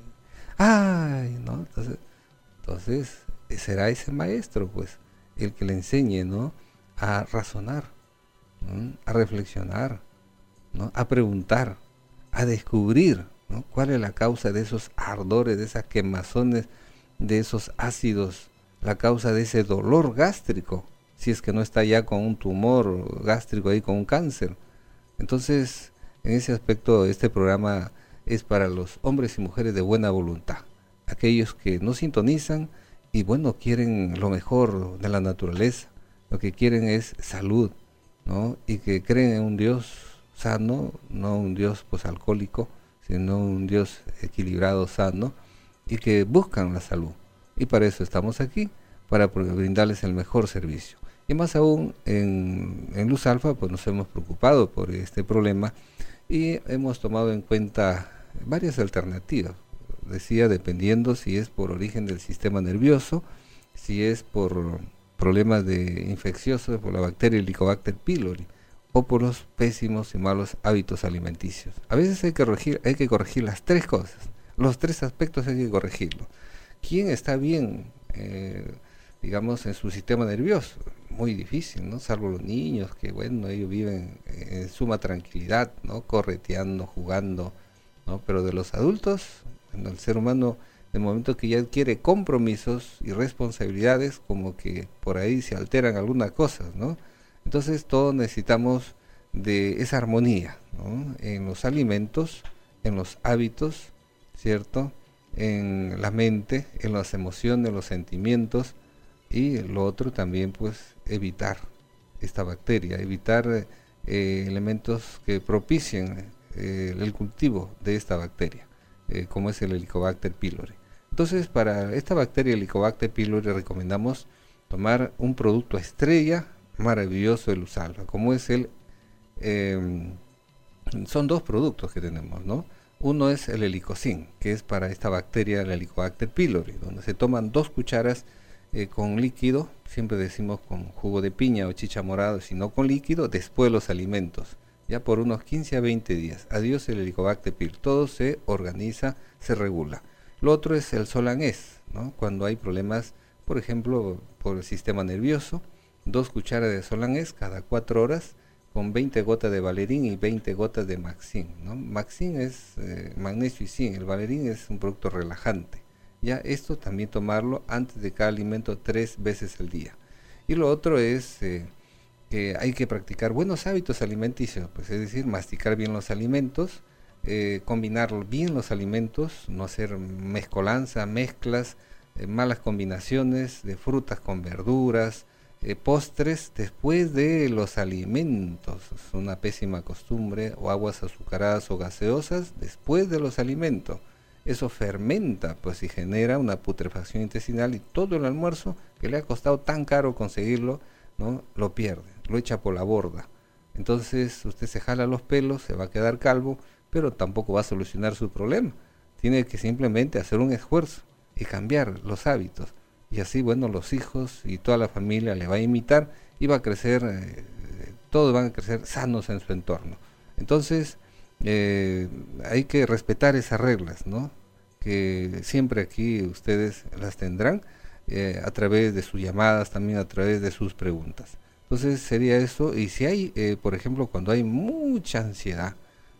ay, ¿no? Entonces, entonces será ese maestro, pues, el que le enseñe, ¿no?, a razonar, ¿no?, a reflexionar, ¿no?, a preguntar, a descubrir, ¿no?, cuál es la causa de esos ardores, de esas quemazones, de esos ácidos, la causa de ese dolor gástrico, si es que no está ya con un tumor gástrico ahí, con un cáncer. Entonces, en ese aspecto, este programa es para los hombres y mujeres de buena voluntad, aquellos que no sintonizan y bueno, quieren lo mejor de la naturaleza, lo que quieren es salud, ¿no?, y que creen en un Dios sano, no un Dios pues alcohólico, sino un Dios equilibrado, sano, y que buscan la salud. Y para eso estamos aquí, para brindarles el mejor servicio. Y más aún, en, en Luz Alfa, pues nos hemos preocupado por este problema y hemos tomado en cuenta varias alternativas. Decía, dependiendo si es por origen del sistema nervioso, si es por problemas de infecciosos, por la bacteria Helicobacter pylori, o por los pésimos y malos hábitos alimenticios. A veces hay que corregir, hay que corregir las tres cosas, los tres aspectos hay que corregirlo. ¿Quién está bien, eh, digamos, en su sistema nervioso? Muy difícil, ¿no? Salvo los niños, que bueno, ellos viven en suma tranquilidad, ¿no?, correteando, jugando, ¿no? Pero de los adultos, bueno, el ser humano el momento que ya adquiere compromisos y responsabilidades, como que por ahí se alteran algunas cosas, ¿no? Entonces todos necesitamos de esa armonía, ¿no? En los alimentos, en los hábitos, ¿cierto? En la mente, en las emociones, los sentimientos, y lo otro también, pues, evitar esta bacteria, evitar eh, elementos que propicien eh, el cultivo de esta bacteria, eh, como es el Helicobacter pylori. Entonces, para esta bacteria Helicobacter pylori recomendamos tomar un producto estrella maravilloso de Luz Alfa, como es el, eh, son dos productos que tenemos, ¿no? Uno es el Helicocin, que es para esta bacteria, el Helicobacter pylori, donde se toman dos cucharas eh, con líquido, siempre decimos con jugo de piña o chicha morada, sino con líquido, después los alimentos, ya por unos quince a veinte días. Adiós el Helicobacter pylori, todo se organiza, se regula. Lo otro es el Solanés, ¿no? Cuando hay problemas, por ejemplo, por el sistema nervioso, dos cucharas de Solanés cada cuatro horas, con veinte gotas de Valerín y veinte gotas de Maxin, ¿no? Maxin es eh, magnesio y zinc, el Valerín es un producto relajante. Ya esto también tomarlo antes de cada alimento tres veces al día. Y lo otro es eh, que hay que practicar buenos hábitos alimenticios, pues es decir, masticar bien los alimentos, eh, combinar bien los alimentos, no hacer mezcolanza, mezclas, eh, malas combinaciones de frutas con verduras, Eh, postres después de los alimentos, es una pésima costumbre, o aguas azucaradas o gaseosas después de los alimentos. Eso fermenta, pues, y genera una putrefacción intestinal, y todo el almuerzo que le ha costado tan caro conseguirlo, ¿no? Lo pierde, lo echa por la borda. Entonces usted se jala los pelos, se va a quedar calvo, pero tampoco va a solucionar su problema. Tiene que simplemente hacer un esfuerzo y cambiar los hábitos. Y así, bueno, los hijos y toda la familia le va a imitar y va a crecer, eh, todos van a crecer sanos en su entorno. Entonces, eh, hay que respetar esas reglas, ¿no? Que siempre aquí ustedes las tendrán eh, a través de sus llamadas, también a través de sus preguntas. Entonces, sería eso. Y si hay, eh, por ejemplo, cuando hay mucha ansiedad,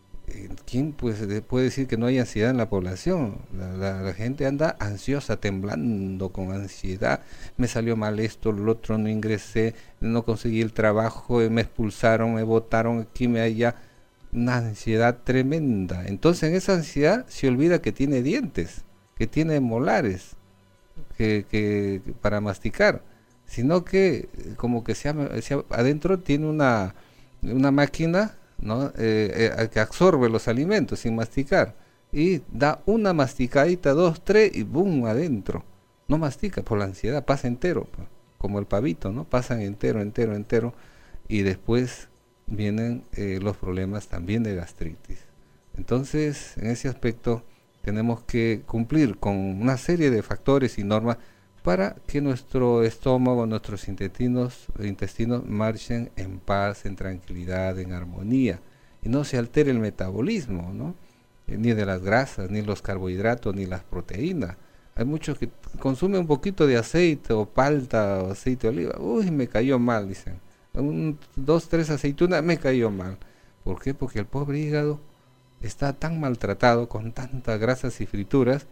¿quién pues puede decir que no hay ansiedad en la población? La, la, la gente anda ansiosa, temblando con ansiedad. Me salió mal esto, lo otro, no ingresé, no conseguí el trabajo, me expulsaron, me botaron aquí, me allá. Una ansiedad tremenda. Entonces en esa ansiedad se olvida que tiene dientes, que tiene molares, que, que para masticar, sino que como que se, se, adentro tiene una, una máquina, ¿no? Eh, eh, que absorbe los alimentos sin masticar, y da una masticadita, dos, tres, y boom, adentro. No mastica por la ansiedad, pasa entero, como el pavito, ¿no? Pasan entero, entero, entero, y después vienen eh, los problemas también de gastritis. Entonces, en ese aspecto, tenemos que cumplir con una serie de factores y normas para que nuestro estómago, nuestros intestinos, intestinos marchen en paz, en tranquilidad, en armonía, y no se altere el metabolismo, ¿no? Eh, ni de las grasas, ni los carbohidratos, ni las proteínas. Hay muchos que consumen un poquito de aceite o palta o aceite de oliva. Uy, me cayó mal, dicen. Un, dos, tres aceitunas, me cayó mal. ¿Por qué? Porque el pobre hígado está tan maltratado con tantas grasas y frituras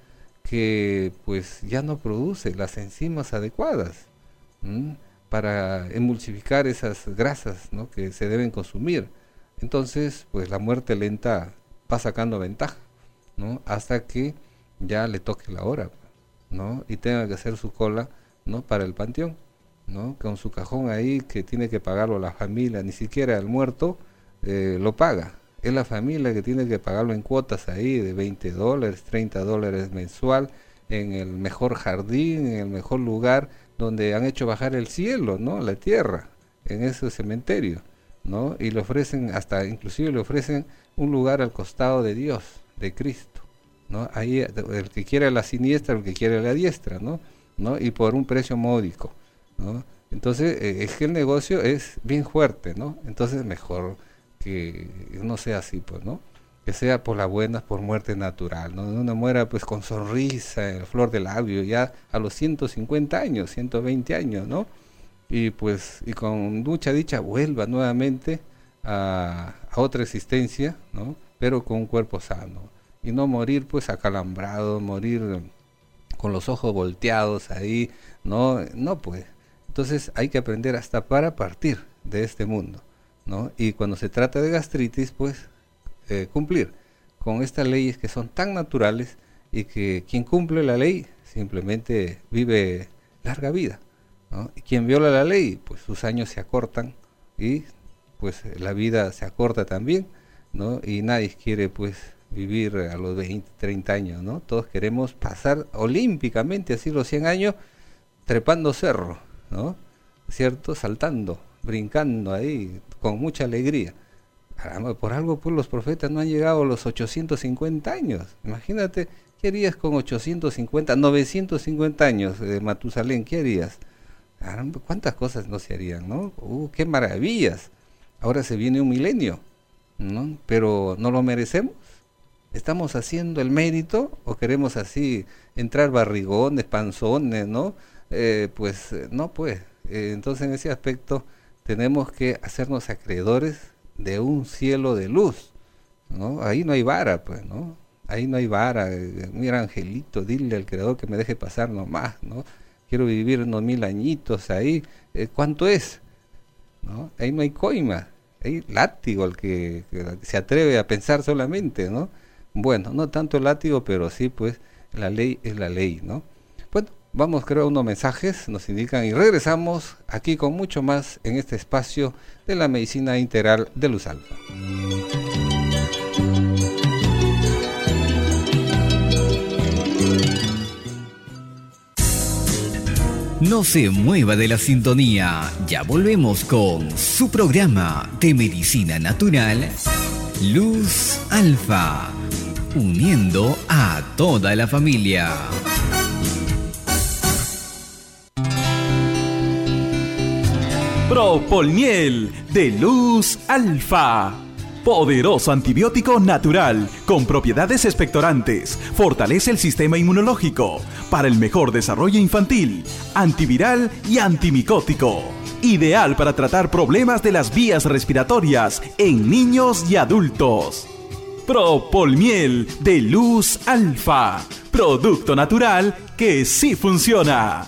que pues ya no produce las enzimas adecuadas ¿m? para emulsificar esas grasas, ¿no? que se deben consumir. Entonces pues la muerte lenta va sacando ventaja, ¿no? hasta que ya le toque la hora, ¿no? y tenga que hacer su cola, ¿no? para el panteón, ¿no? con su cajón ahí que tiene que pagarlo la familia, ni siquiera el muerto eh, lo paga. Es la familia que tiene que pagarlo en cuotas ahí de veinte dólares, treinta dólares mensual, en el mejor jardín, en el mejor lugar donde han hecho bajar el cielo, ¿no? La tierra, en ese cementerio, ¿no? Y le ofrecen, hasta inclusive le ofrecen un lugar al costado de Dios, de Cristo, ¿no? Ahí el que quiere la siniestra, el que quiere la diestra, ¿no? ¿no? Y por un precio módico, ¿no? Entonces, eh, es que el negocio es bien fuerte, ¿no? Entonces, mejor que no sea así, pues, ¿no? Que sea por las buenas, por muerte natural, ¿no? Uno muera pues con sonrisa, en flor de labio, ya a los ciento cincuenta años, ciento veinte años, ¿no? Y pues, y con mucha dicha vuelva nuevamente a, a otra existencia, ¿no? Pero con un cuerpo sano. Y no morir pues acalambrado, morir con los ojos volteados ahí, no, no pues. Entonces hay que aprender hasta para partir de este mundo, ¿no? Y cuando se trata de gastritis, pues eh, cumplir con estas leyes que son tan naturales y que quien cumple la ley simplemente vive larga vida, ¿no? Y quien viola la ley, pues sus años se acortan y pues la vida se acorta también, ¿no? Y nadie quiere pues vivir a los veinte, treinta años, ¿no? Todos queremos pasar olímpicamente así los cien años trepando cerro, ¿no? ¿Cierto? Saltando, brincando ahí con mucha alegría. Caramba, por algo pues los profetas no han llegado a los ochocientos cincuenta años. Imagínate, ¿qué harías con ochocientos cincuenta, novecientos cincuenta años de Matusalén? ¿Qué harías? Caramba, cuántas cosas no se harían, ¿no? Uh, qué maravillas. Ahora se viene un milenio, ¿no? Pero ¿no lo merecemos? ¿Estamos haciendo el mérito o queremos así entrar barrigones, panzones, ¿no? Eh, pues no, pues. Eh, entonces en ese aspecto tenemos que hacernos acreedores de un cielo de luz, ¿no? Ahí no hay vara, pues, ¿no? Ahí no hay vara. Eh, mira, Angelito, dile al Creador que me deje pasar nomás, ¿no? Quiero vivir unos mil añitos ahí. Eh, ¿Cuánto es? ¿No? Ahí no hay coima. Hay látigo el que, que se atreve a pensar solamente, ¿no? Bueno, no tanto el látigo, pero sí, pues, la ley es la ley, ¿no? Bueno, vamos, creo, a unos mensajes, nos indican, y regresamos aquí con mucho más en este espacio de la medicina integral de Luz Alfa. No se mueva de la sintonía, ya volvemos con su programa de medicina natural, Luz Alfa, uniendo a toda la familia. Propolmiel de Luz Alfa. Poderoso antibiótico natural con propiedades expectorantes. Fortalece el sistema inmunológico para el mejor desarrollo infantil, antiviral y antimicótico. Ideal para tratar problemas de las vías respiratorias en niños y adultos. Propolmiel de Luz Alfa. Producto natural que sí funciona.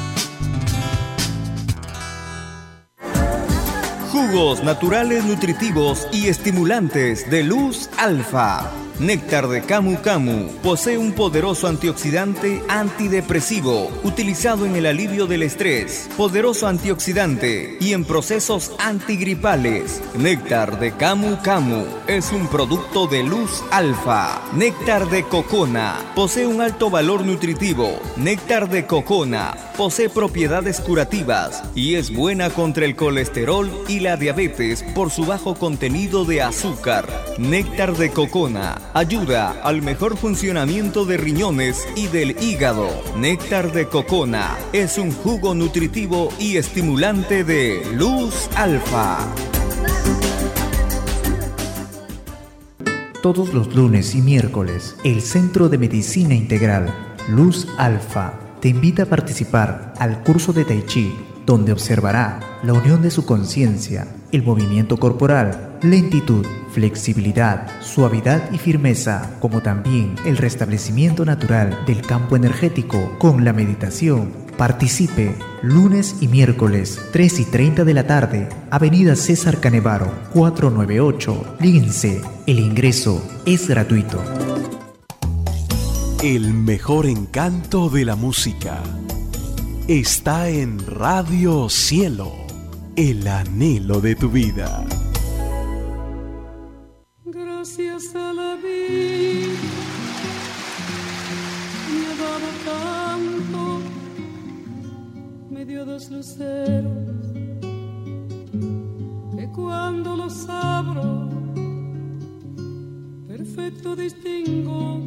Jugos naturales nutritivos y estimulantes de Luz Alfa. Néctar de Camu Camu posee un poderoso antioxidante antidepresivo utilizado en el alivio del estrés, poderoso antioxidante y en procesos antigripales. Néctar de Camu Camu es un producto de Luz Alfa. Néctar de Cocona posee un alto valor nutritivo. Néctar de Cocona posee propiedades curativas y es buena contra el colesterol y la diabetes por su bajo contenido de azúcar. Néctar de Cocona ayuda al mejor funcionamiento de riñones y del hígado. Néctar de Cocona es un jugo nutritivo y estimulante de Luz Alfa. Todos los lunes y miércoles, el Centro de Medicina Integral Luz Alfa te invita a participar al curso de Tai Chi, donde observará la unión de su conciencia, el movimiento corporal, lentitud, flexibilidad, suavidad y firmeza, como también el restablecimiento natural del campo energético con la meditación. Participe lunes y miércoles, tres y treinta de la tarde, Avenida César Canevaro, cuatrocientos noventa y ocho, Lince. El ingreso es gratuito. El mejor encanto de la música está en Radio Cielo, el anhelo de tu vida. Gracias a la vida me ha dado tanto, me dio dos luceros que cuando los abro perfecto distingo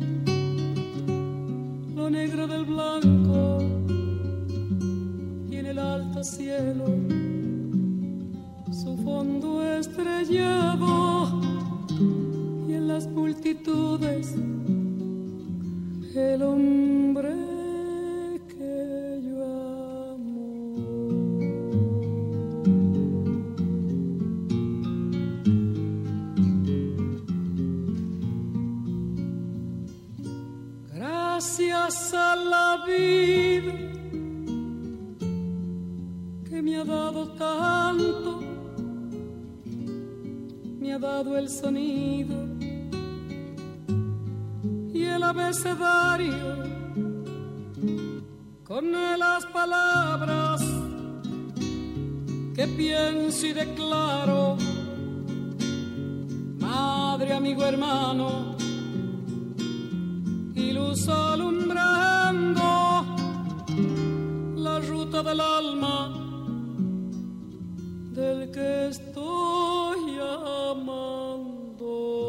lo negro del blanco y en el alto cielo su fondo estrellado y en las multitudes el hombre que yo amo. Gracias Gracias a la vida que me ha dado tanto, me ha dado el sonido y el abecedario con las palabras que pienso y declaro. Madre, amigo, hermano, y luz alumbrando la ruta del alma del que estoy amando.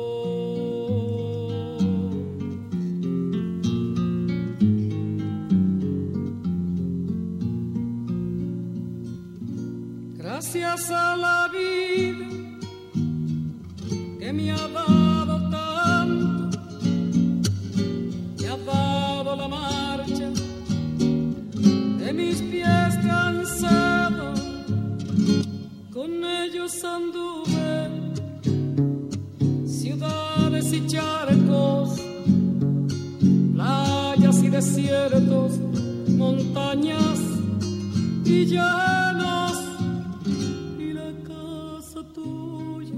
Gracias a la vida que me ha dado tanto, me ha dado la marcha de mis pies cansados, con ellos anduve ciudades y charcos, playas y desiertos, montañas y llanos, y la casa tuya,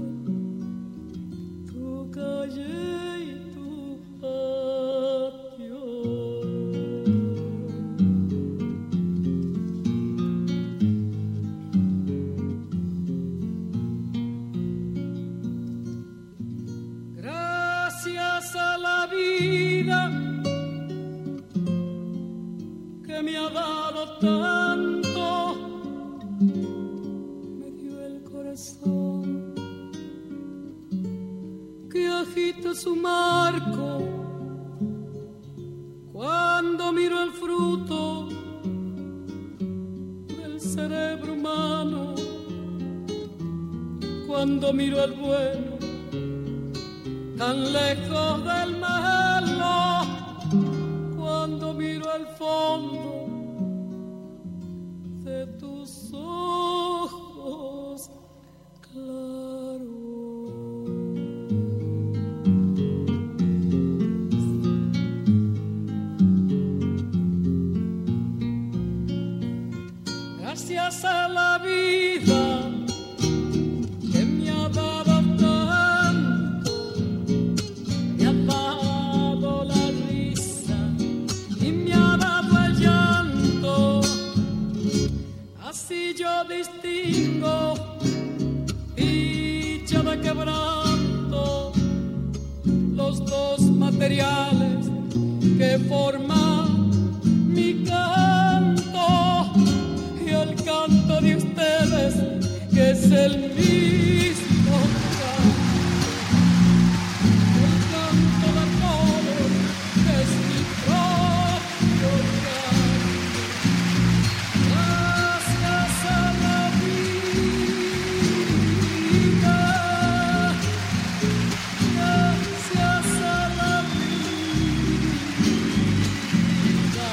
tu calle y tu patio. Gracias a la vida que me ha dado tanto, me dio el corazón que agita su marco cuando miro el fruto del cerebro humano, cuando miro el bueno tan lejos del malo, cuando miro el fondo de tus ojos claros. Gracias a la vida que me ha dado tanto, me ha dado la risa y me ha dado el llanto. Así yo distingo dicha de quebranto, los dos materiales que forman mi canto, y el canto de ustedes que es el mismo canto, el canto de todos que es mi propio canto. Gracias a la vida, gracias a la vida.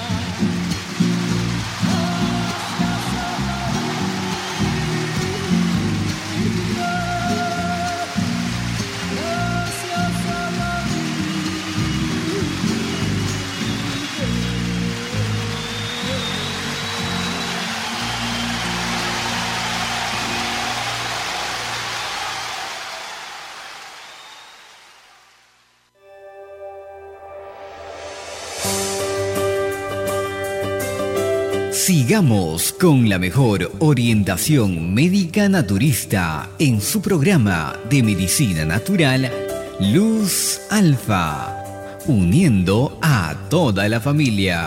Sigamos con la mejor orientación médica naturista en su programa de medicina natural Luz Alfa, uniendo a toda la familia.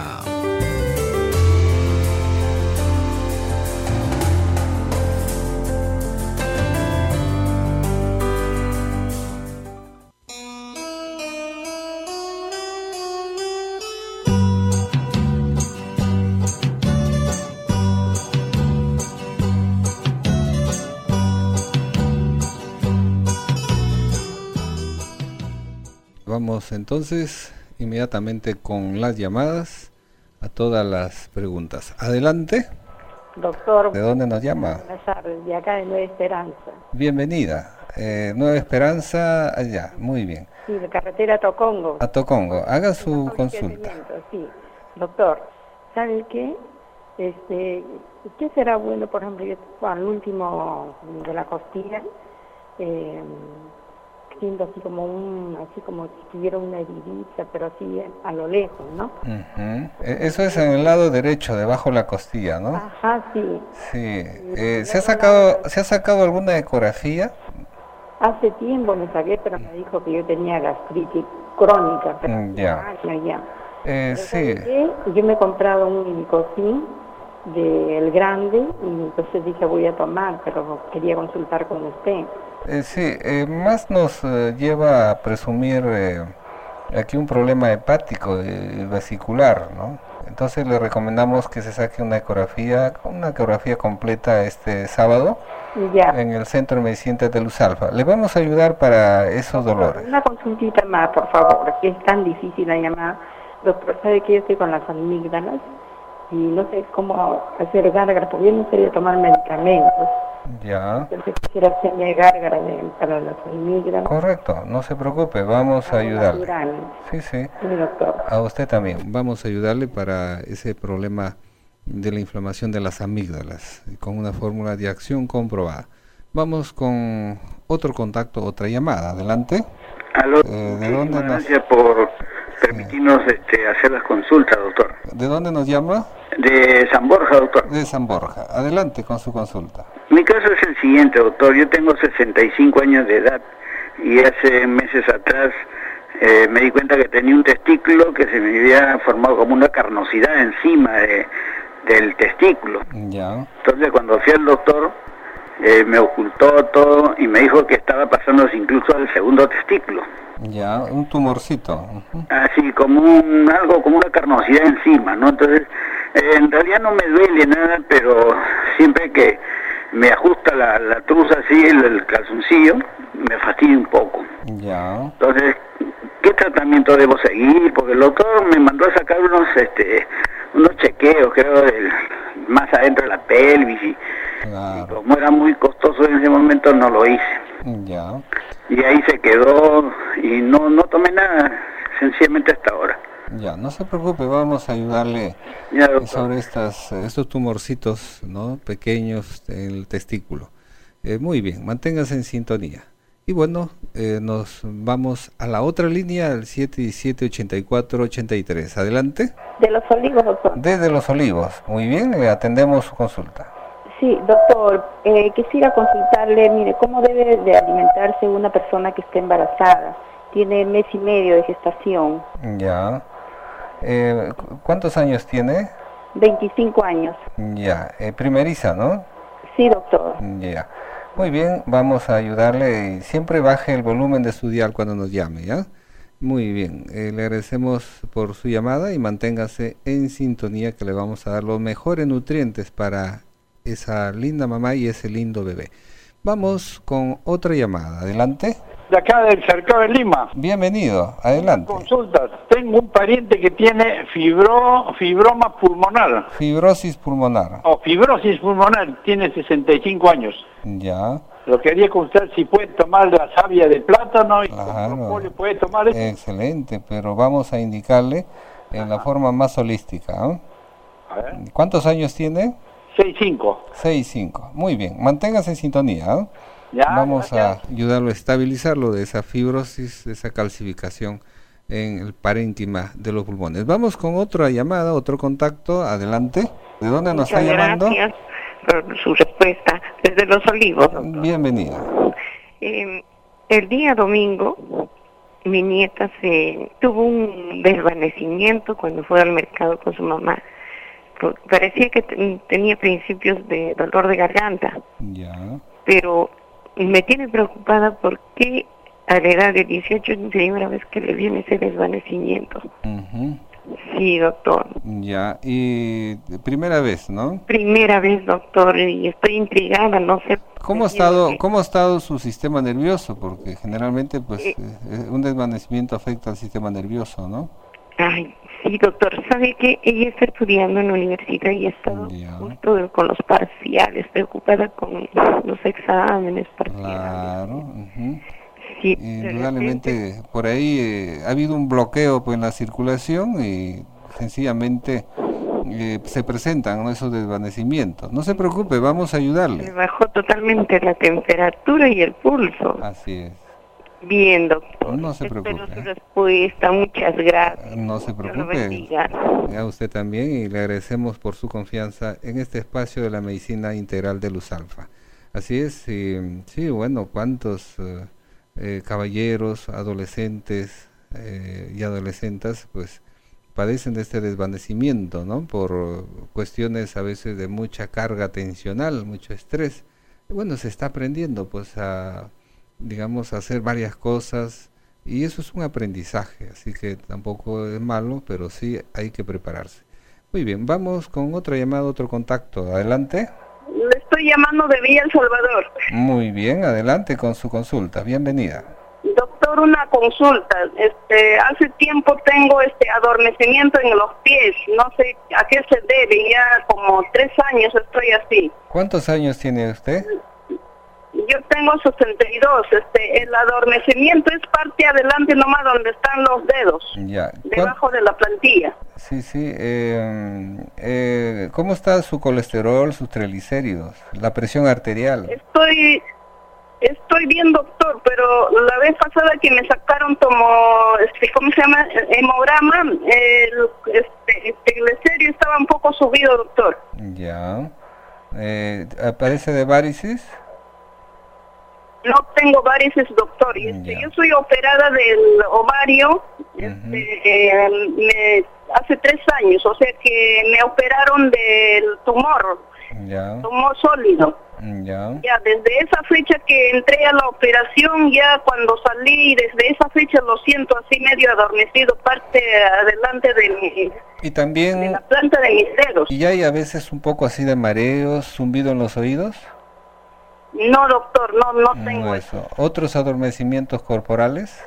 Vamos entonces inmediatamente con las llamadas a todas las preguntas. Adelante. Doctor, ¿De dónde nos llama? buenas tardes, de acá de Nueva Esperanza. Bienvenida. Eh, Nueva Esperanza, allá, muy bien. Sí, de carretera a Tocongo. A Tocongo, haga su Una consulta. Sí. Doctor, ¿sabe qué? Este, ¿qué será bueno, por ejemplo, yo al último de la costilla, eh, siento así como un, así como si tuviera una heridita, pero así a lo lejos, ¿no? Uh-huh. Eso es en el lado derecho, debajo de la costilla, ¿no? Ajá, sí. Sí. Eh, ¿se ha sacado, ¿se ha sacado alguna ecografía? Hace tiempo me saqué, pero me dijo que yo tenía gastritis crónica, pero Mm, ya. años ya. Eh, Pero sí. ¿sabe qué? Yo me he comprado un Glicosin del grande y entonces dije voy a tomar, pero quería consultar con usted. Eh, sí, eh, más nos eh, lleva a presumir eh, aquí un problema hepático eh, vesicular, ¿no? Entonces le recomendamos que se saque una ecografía, una ecografía completa este sábado Ya. en el Centro de Medicina de Luz Alfa. Le vamos a ayudar para esos dolores. Una consultita más, por favor, que es tan difícil la llamada. Doctor, ¿sabe que yo estoy con las amígdalas? Y no sé cómo hacer gárgaras, porque yo no quería tomar medicamentos. Ya. Entonces quisiera hacerme gárgaras de- para las amígdalas. Correcto, no se preocupe, vamos a ayudarle. Natural. Sí, sí. Sí, doctor. A usted también. Vamos a ayudarle para ese problema de la inflamación de las amígdalas, con una fórmula de acción comprobada. Vamos con otro contacto, otra llamada. Adelante. Aló, Eh, ¿de dónde muchísimas nos- gracias por permitirnos este, hacer las consultas, doctor. ¿De dónde nos llama? De San Borja, doctor. De San Borja. Adelante con su consulta. Mi caso es el siguiente, doctor. Yo tengo sesenta y cinco años de edad y hace meses atrás eh, me di cuenta que tenía un testículo que se me había formado como una carnosidad encima de, del testículo. Ya. Entonces cuando fui al doctor eh, me ocultó todo y me dijo que estaba pasándose incluso al segundo testículo. Ya, un tumorcito. Ujú. Así como un, algo como una carnosidad encima, ¿no? Entonces, eh, en realidad no me duele nada, pero siempre que me ajusta la, la truza así, el, el calzoncillo, me fastidia un poco. Ya. Entonces, ¿qué tratamiento debo seguir? Porque el doctor me mandó a sacar unos, este, unos chequeos, creo, del, más adentro de la pelvis y, Claro. y como era muy costoso en ese momento no lo hice. Ya. Y ahí se quedó y no, no tomé nada, sencillamente hasta ahora. Ya, no se preocupe, vamos a ayudarle Ya, eh, doctor. sobre estas, eh, estos tumorcitos, ¿no? Pequeños en el testículo. Eh, muy bien, manténgase en sintonía. Y bueno, eh, nos vamos a la otra línea, al siete diecisiete, ochenta y cuatro, ochenta y tres. Adelante. De los olivos, doctor. Desde Los Olivos. Muy bien, le atendemos su consulta. Sí, doctor, eh, quisiera consultarle, mire, ¿cómo debe de alimentarse una persona que esté embarazada? Tiene mes y medio de gestación, Ya. Eh, cu- ¿Cuántos años tiene? veinticinco años. Ya. Eh, primeriza, ¿no? Sí, doctor. Ya. Muy bien, vamos a ayudarle. y Siempre baje el volumen de su dial cuando nos llame, ¿ya? Muy bien, eh, le agradecemos por su llamada y manténgase en sintonía que le vamos a dar los mejores nutrientes para esa linda mamá y ese lindo bebé. Vamos con otra llamada. Adelante. De acá del cercado de Lima. Bienvenido, adelante. Consultas. Tengo un pariente que tiene fibro, fibroma pulmonar Fibrosis pulmonar. o fibrosis pulmonar. Tiene sesenta y cinco años. Ya, Lo quería consultar si puede tomar la savia de plátano y Claro. con propóleo puede tomar esto. excelente, pero vamos a indicarle en la forma más holística. ¿eh? A ver. ¿Cuántos años tiene? seis cinco. seis cinco. Muy bien, manténgase en sintonía. ¿eh? Ya, Vamos gracias. a ayudarlo a estabilizarlo de esa fibrosis, de esa calcificación en el parénquima de los pulmones. Vamos con otra llamada, otro contacto. Adelante. ¿De dónde nos está Muchas llamando? gracias por su respuesta. Desde Los Olivos, doctor. Bienvenida. Eh, el día domingo, mi nieta se tuvo un desvanecimiento cuando fue al mercado con su mamá. Por- Parecía que ten- tenía principios de dolor de garganta, Ya. pero me tiene preocupada porque a la edad de dieciocho es la primera vez que le viene ese desvanecimiento. Ujú. Sí, doctor. Ya. Y primera vez, ¿no? Primera vez, doctor, y estoy intrigada, no sé. ¿Cómo ha estado, cómo ha estado su sistema nervioso? Porque generalmente, pues, Eh. eh, un desvanecimiento afecta al sistema nervioso, ¿no? Ay, sí, doctor, ¿sabe qué? Ella está estudiando en la universidad y ha estado Ya. justo con los parciales, preocupada con los exámenes parciales. Claro. ujú. Sí, de repente- Indudablemente, por ahí eh, ha habido un bloqueo pues, en la circulación y sencillamente eh, se presentan, ¿no?, esos desvanecimientos. No se preocupe, vamos a ayudarle. Me bajó totalmente la temperatura y el pulso. Así es. Bien, doctor. No se preocupe. Espero su respuesta. Muchas gracias. No se Dios lo preocupe. bendiga. A usted también, y le agradecemos por su confianza en este espacio de la medicina integral de Luz Alfa. Así es, y, sí, bueno, cuántos eh, eh, caballeros, adolescentes eh, y adolescentas, pues padecen de este desvanecimiento, ¿no? Por cuestiones a veces de mucha carga tensional, mucho estrés. Y bueno, se está aprendiendo, pues, a, digamos, a hacer varias cosas, y eso es un aprendizaje, así que tampoco es malo, pero sí hay que prepararse. Muy bien, vamos con otra llamada, otro contacto. Adelante. Le estoy llamando de Villa El Salvador. Muy bien, adelante con su consulta. Bienvenida. Doctor, una consulta. Este, hace tiempo tengo este adormecimiento en los pies. No sé a qué se debe. Ya como tres años estoy así. ¿Cuántos años tiene usted? Yo tengo sesenta y dos. Este, el adormecimiento es parte adelante nomás donde están los dedos. Ya. Debajo de la plantilla. Sí, sí. Eh, eh, ¿Cómo está su colesterol, sus triglicéridos, la presión arterial? Estoy, estoy bien, doctor, pero la vez pasada que me sacaron como, este, ¿cómo se llama? Hemograma, el, este, el triglicérido estaba un poco subido, doctor. Ya. Eh, ¿Aparece de varices? No tengo varices, doctor. Y este, yo soy operada del ovario este, eh, me, hace tres años, o sea que me operaron del tumor, ya. tumor sólido. Ya. Ya, desde esa fecha que entré a la operación, ya cuando salí, desde esa fecha lo siento así medio adormecido, parte adelante de mi... Y también... de la planta de mis dedos. ¿Y hay a veces un poco así de mareos, zumbido en los oídos? No, doctor, no, no tengo no eso. eso. ¿Otros adormecimientos corporales?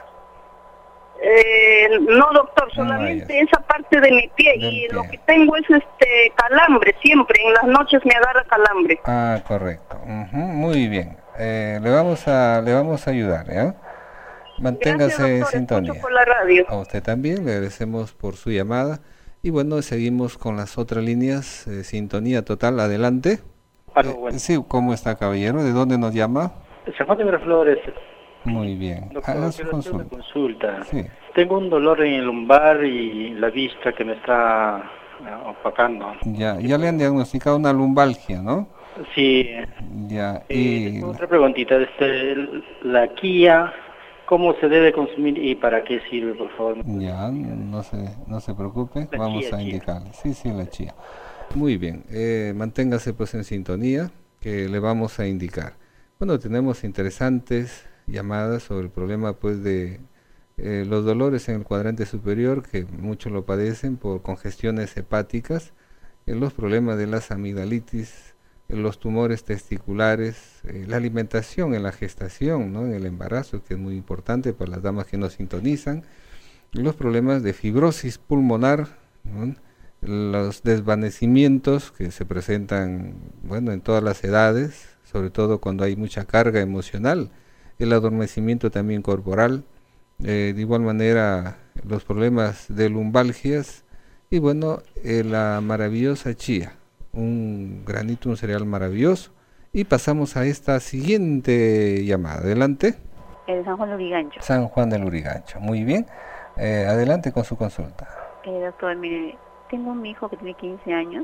Eh, no, doctor, solamente no esa parte de mi pie. Del y pie. lo que tengo es este calambre, siempre, en las noches me agarra calambre. Ah, correcto. Uh-huh, muy bien. Eh, le vamos a le vamos a ayudar, ¿eh? Manténgase Gracias, doctor, en sintonía. escucho por la radio. A usted también, le agradecemos por su llamada. Y bueno, seguimos con las otras líneas. Eh, sintonía total, adelante. Aló, bueno. Eh, sí, ¿cómo está, caballero? ¿De dónde nos llama? San Juan de Miraflores. Muy bien. Doctor, Haga su quiero hacer una consulta. consulta. Sí. Tengo un dolor en el lumbar y la vista que me está eh, opacando. Ya, ya le han diagnosticado una lumbalgia, ¿no? Sí. Ya, Eh, y tengo otra preguntita. Este, la quía, ¿cómo se debe consumir y para qué sirve, por favor? ya, no se, no se preocupe, La vamos chía, a chía. indicarle. Sí, sí, la chía. Muy bien, eh, manténgase pues en sintonía, que le vamos a indicar. Bueno, tenemos interesantes llamadas sobre el problema pues de eh, los dolores en el cuadrante superior, que muchos lo padecen por congestiones hepáticas, eh, los problemas de las amigdalitis, eh, los tumores testiculares, eh, la alimentación en la gestación, ¿no?, en el embarazo, que es muy importante para las damas que nos sintonizan, y los problemas de fibrosis pulmonar, ¿no?, los desvanecimientos que se presentan, bueno, en todas las edades, sobre todo cuando hay mucha carga emocional, el adormecimiento también corporal, eh, de igual manera los problemas de lumbalgias y bueno, eh, la maravillosa chía, un granito, un cereal maravilloso. Y pasamos a esta siguiente llamada. Adelante. El San Juan de Lurigancho. San Juan de Lurigancho, muy bien. Eh, adelante con su consulta. Eh, doctor, mire, tengo un hijo que tiene quince años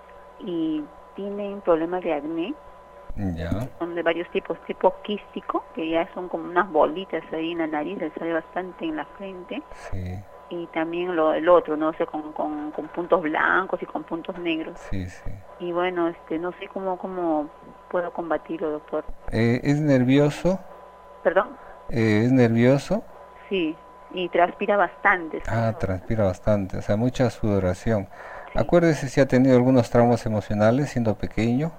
y tiene un problema de acné. Ya. Son de varios tipos, tipo quístico, que ya son como unas bolitas ahí en la nariz, le sale bastante en la frente. Sí. Y también lo, el otro, no sé, con, con, con puntos blancos y con puntos negros. Sí, sí. Y bueno, este, no sé cómo, cómo puedo combatirlo, doctor. Eh, ¿Es nervioso? ¿Perdón? Eh, ¿Es nervioso? Sí, y transpira bastante. Ah, transpira bastante, o sea, mucha sudoración. Sí. Acuérdese si ha tenido algunos traumas emocionales siendo pequeño.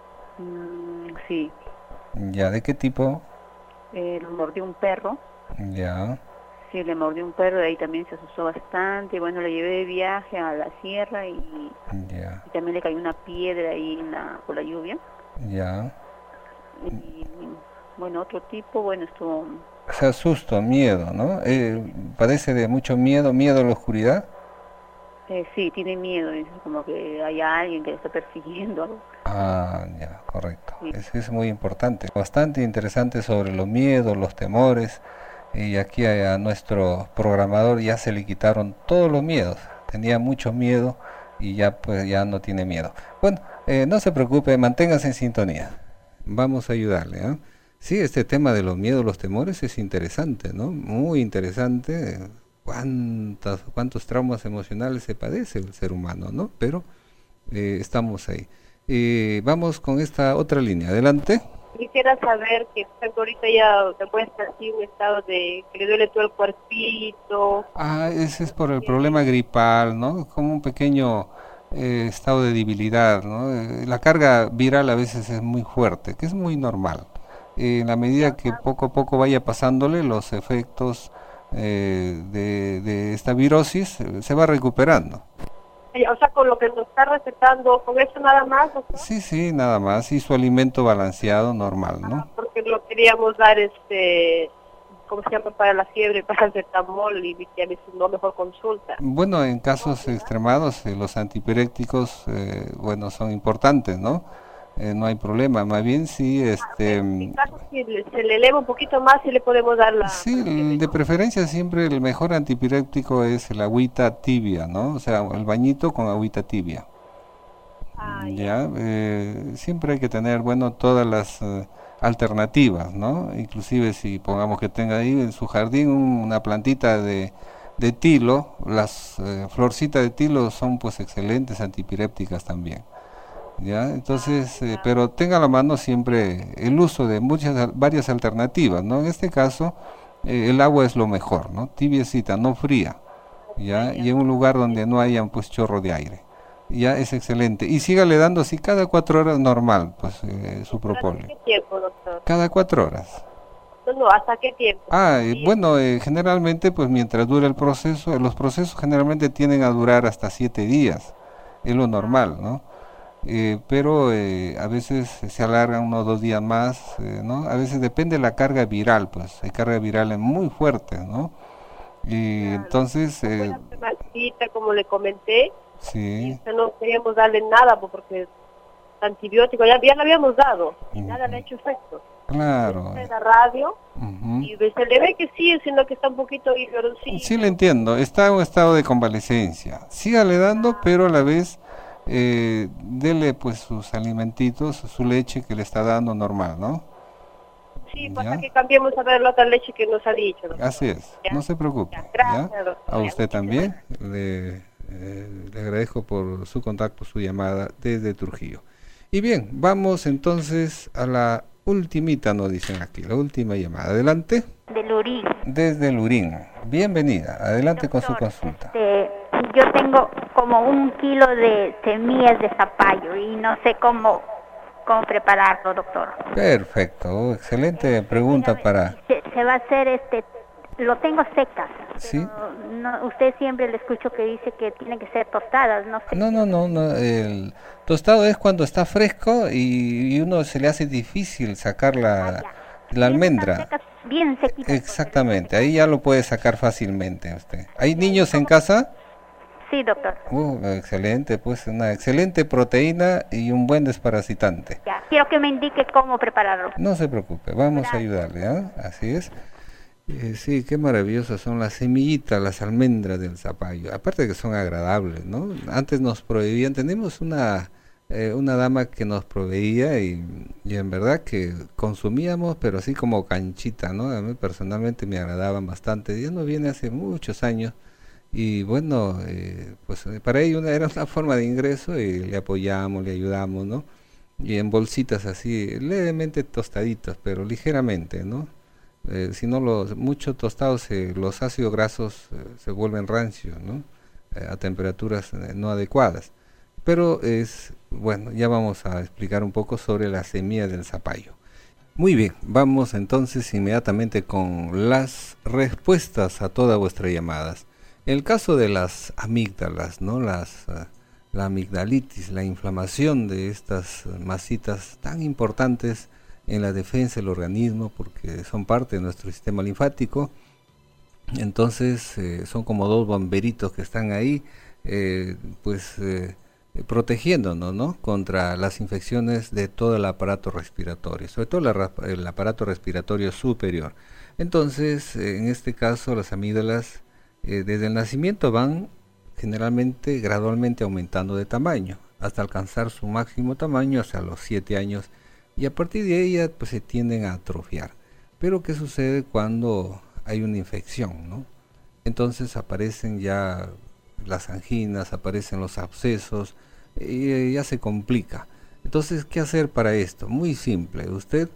Mm, sí. Ya, ¿de qué tipo? Eh, lo mordió un perro. Ya. Sí, le mordió un perro, de ahí también se asustó bastante. Bueno, le llevé de viaje a la sierra y, ya. y también le cayó una piedra ahí en la, por la lluvia. Ya. Y bueno, otro tipo, bueno, estuvo... O sea, susto, miedo, ¿no? Eh, ¿Padece de mucho miedo, miedo a la oscuridad? Eh, sí, tiene miedo, es como que hay alguien que le está persiguiendo. Algo. Ah, ya, correcto. Sí. Eso es muy importante. Bastante interesante sobre los miedos, los temores. Y aquí a, a nuestro programador ya se le quitaron todos los miedos. Tenía mucho miedo y ya pues ya no tiene miedo. Bueno, eh, no se preocupe, manténgase en sintonía. Vamos a ayudarle, ¿eh? Sí, este tema de los miedos, los temores es interesante, ¿no? Muy interesante. Cuántas, cuántos traumas emocionales se padece el ser humano, ¿no? Pero eh, estamos ahí. Eh, vamos con esta otra línea. Adelante. Quisiera saber que ahorita ya te encuentra así un estado de que le duele todo el cuerpito. Ah, ese es por el problema gripal, ¿no? Como un pequeño eh, estado de debilidad, ¿no? Eh, la carga viral a veces es muy fuerte, que es muy normal. Eh, en la medida que poco a poco vaya pasándole los efectos Eh, de, de esta virosis, eh, se va recuperando. O sea, con lo que nos está recetando, ¿con eso nada más? ¿O sea? Sí, sí, nada más, y su alimento balanceado normal, ¿no? Ah, porque lo queríamos dar, este, ¿cómo se llama? Para la fiebre, para el cetamol, y que a veces no mejor consulta. Bueno, en casos extremados, eh, los antipirécticos, eh, bueno, son importantes, ¿no? Eh, no hay problema, más bien sí, este... En caso si se le eleva un poquito más, sí le podemos dar la... Sí, de preferencia siempre el mejor antipiréctico es el agüita tibia, ¿no? O sea, el bañito con agüita tibia. Ah, ya, eh, siempre hay que tener, bueno, todas las eh, alternativas, ¿no? Inclusive si pongamos que tenga ahí en su jardín una plantita de, de tilo, las eh, florcitas de tilo son pues excelentes antipirépticas también. Ya, entonces, eh, pero tenga a la mano siempre el uso de muchas, varias alternativas, ¿no? En este caso, eh, el agua es lo mejor, ¿no? Tibiecita, no fría, ya, y en un lugar donde no haya pues chorro de aire, ya es excelente. Y sígale dando así cada cuatro horas normal, pues, eh, su propóleo. ¿Hasta qué tiempo, doctor? Cada cuatro horas. No, no, ¿hasta qué tiempo? Ah, eh, bueno, eh, generalmente, pues mientras dura el proceso, los procesos generalmente tienden a durar hasta siete días, es lo normal, ¿no? Eh, pero eh, a veces se alargan unos dos días más, eh, ¿no? A veces depende de la carga viral, pues hay cargas virales muy fuertes, ¿no? Y claro, entonces... Eh, la semanita, como le comenté, sí. Y no queríamos darle nada porque antibiótico ya, ya le habíamos dado y uh-huh. nada le ha hecho efecto. Claro. En la radio uh-huh. y se le ve que sí, sino que está un poquito sí. Sí, le entiendo, está en un estado de convalecencia. Sígale dando, ah. pero a la vez... Eh, dele pues sus alimentitos, su leche que le está dando normal, ¿no? Sí, pasa que cambiemos a ver la otra leche que nos ha dicho. ¿No? Así es, ¿ya? No se preocupe. Ya, gracias, ¿ya? Doctor, a usted también, le, eh, le agradezco por su contacto, su llamada desde Trujillo. Y bien, vamos entonces a la ultimita, nos dicen aquí, la última llamada. Adelante. De Lurín. Desde Lurín. Bienvenida, adelante. Doctor, con su consulta. Este, yo tengo como un kilo de semillas de zapallo y no sé cómo cómo prepararlo, doctor. Perfecto, excelente pregunta para... Se, se va a hacer, este, lo tengo secas. Sí. No, usted siempre le escucho que dice que tiene que ser tostadas, no sé. No, no, no, no, el tostado es cuando está fresco y, y uno se le hace difícil sacar la... Ah, la almendra. Secas, bien sequitas. Exactamente, ahí ya lo puede sacar fácilmente usted. ¿Hay niños en casa? Sí, doctor. Uh, excelente, pues una excelente proteína y un buen desparasitante. Ya, quiero que me indique cómo prepararlo. No se preocupe, vamos Gracias. a ayudarle, ¿eh? Así es. Eh, sí, qué maravillosas son las semillitas, las almendras del zapallo. Aparte de que son agradables, ¿no? Antes nos prohibían, tenemos una... Eh, una dama que nos proveía y, y en verdad que consumíamos, pero así como canchita, ¿no? A mí personalmente me agradaban bastante. Ya no viene hace muchos años y bueno, eh, pues para ella una, era una forma de ingreso y le apoyamos, le ayudamos, ¿no? Y en bolsitas así, levemente tostaditas, pero ligeramente, ¿no? Eh, si no, los muchos tostados, eh, los ácidos grasos eh, se vuelven rancios, ¿no? Eh, a temperaturas eh, no adecuadas. Pero es, bueno, ya vamos a explicar un poco sobre la semilla del zapallo. Muy bien, vamos entonces inmediatamente con las respuestas a todas vuestras llamadas. El caso de las amígdalas, ¿no? Las, uh, la amigdalitis, la inflamación de estas masitas tan importantes en la defensa del organismo porque son parte de nuestro sistema linfático. Entonces eh, son como dos bomberitos que están ahí eh, pues eh, protegiéndonos, ¿no?, contra las infecciones de todo el aparato respiratorio, sobre todo la, el aparato respiratorio superior. Entonces, eh, en este caso, las amígdalas eh, desde el nacimiento van generalmente gradualmente aumentando de tamaño hasta alcanzar su máximo tamaño hasta los siete años, y a partir de ella pues se tienden a atrofiar. Pero ¿qué sucede cuando hay una infección, ¿no? Entonces aparecen ya las anginas, aparecen los abscesos, y ya se complica. Entonces, ¿qué hacer para esto? Muy simple. Usted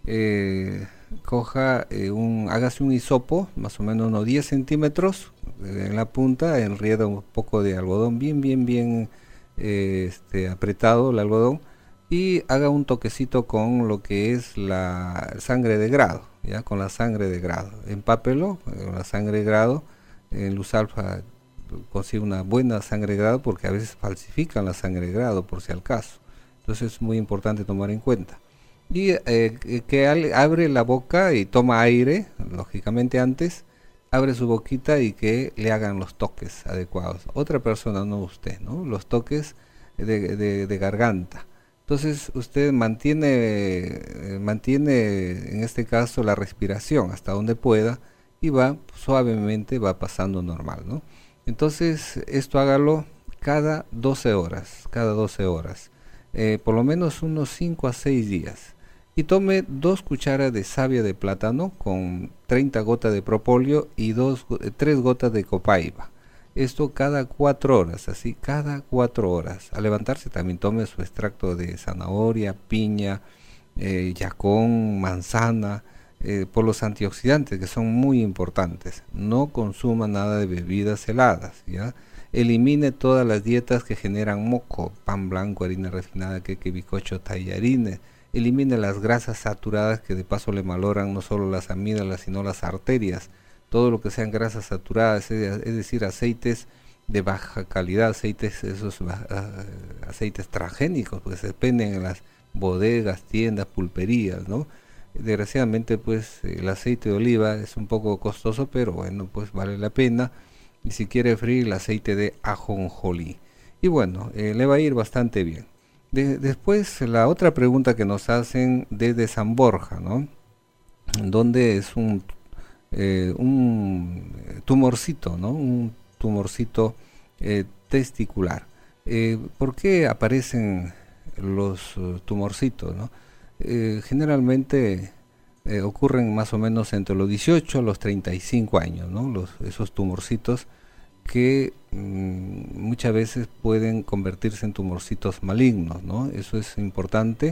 eh, coja eh, un, hágase un hisopo, más o menos unos diez centímetros eh, en la punta, enrieda un poco de algodón bien, bien, bien eh, este, apretado el algodón, y haga un toquecito con lo que es la sangre de grado, ya, con la sangre de grado. Empápelo con la sangre de grado. En Luz Alfa consigue una buena sangre de grado, porque a veces falsifican la sangre de grado por si al caso. Entonces es muy importante tomar en cuenta. Y eh, que al, abre la boca y toma aire, lógicamente antes, abre su boquita y que le hagan los toques adecuados. Otra persona, no usted, ¿no? Los toques de, de, de garganta. Entonces usted mantiene, eh, mantiene en este caso la respiración hasta donde pueda, y va suavemente, va pasando normal, ¿no? Entonces esto hágalo cada doce horas, cada doce horas, eh, por lo menos unos cinco a seis días. Y tome dos cucharas de savia de plátano con treinta gotas de propóleo y dos, tres gotas de copaiba. Esto cada cuatro horas, así, cada cuatro horas. Al levantarse también tome su extracto de zanahoria, piña, eh, yacón, manzana, eh, por los antioxidantes que son muy importantes. No consuma nada de bebidas heladas, ¿ya? Elimine todas las dietas que generan moco, pan blanco, harina refinada, queque, bizcocho, tallarines. Elimine las grasas saturadas que de paso le maloran no solo las amígdalas, sino las arterias. Todo lo que sean grasas saturadas, es decir, aceites de baja calidad, aceites, esos uh, aceites transgénicos, porque se dependen en las bodegas, tiendas, pulperías, ¿no? Desgraciadamente, pues, el aceite de oliva es un poco costoso, pero bueno, pues vale la pena. Y si quiere freír, el aceite de ajonjolí. Y bueno, eh, le va a ir bastante bien. De, después, la otra pregunta que nos hacen desde San Borja, ¿no? Donde es un, eh, un tumorcito, ¿no? Un tumorcito eh, testicular. Eh, ¿Por qué aparecen los uh, tumorcitos, ¿no? Eh, generalmente eh, ocurren más o menos entre los dieciocho a los treinta y cinco años, ¿no? Los, esos tumorcitos que mmm, muchas veces pueden convertirse en tumorcitos malignos, ¿no? Eso es importante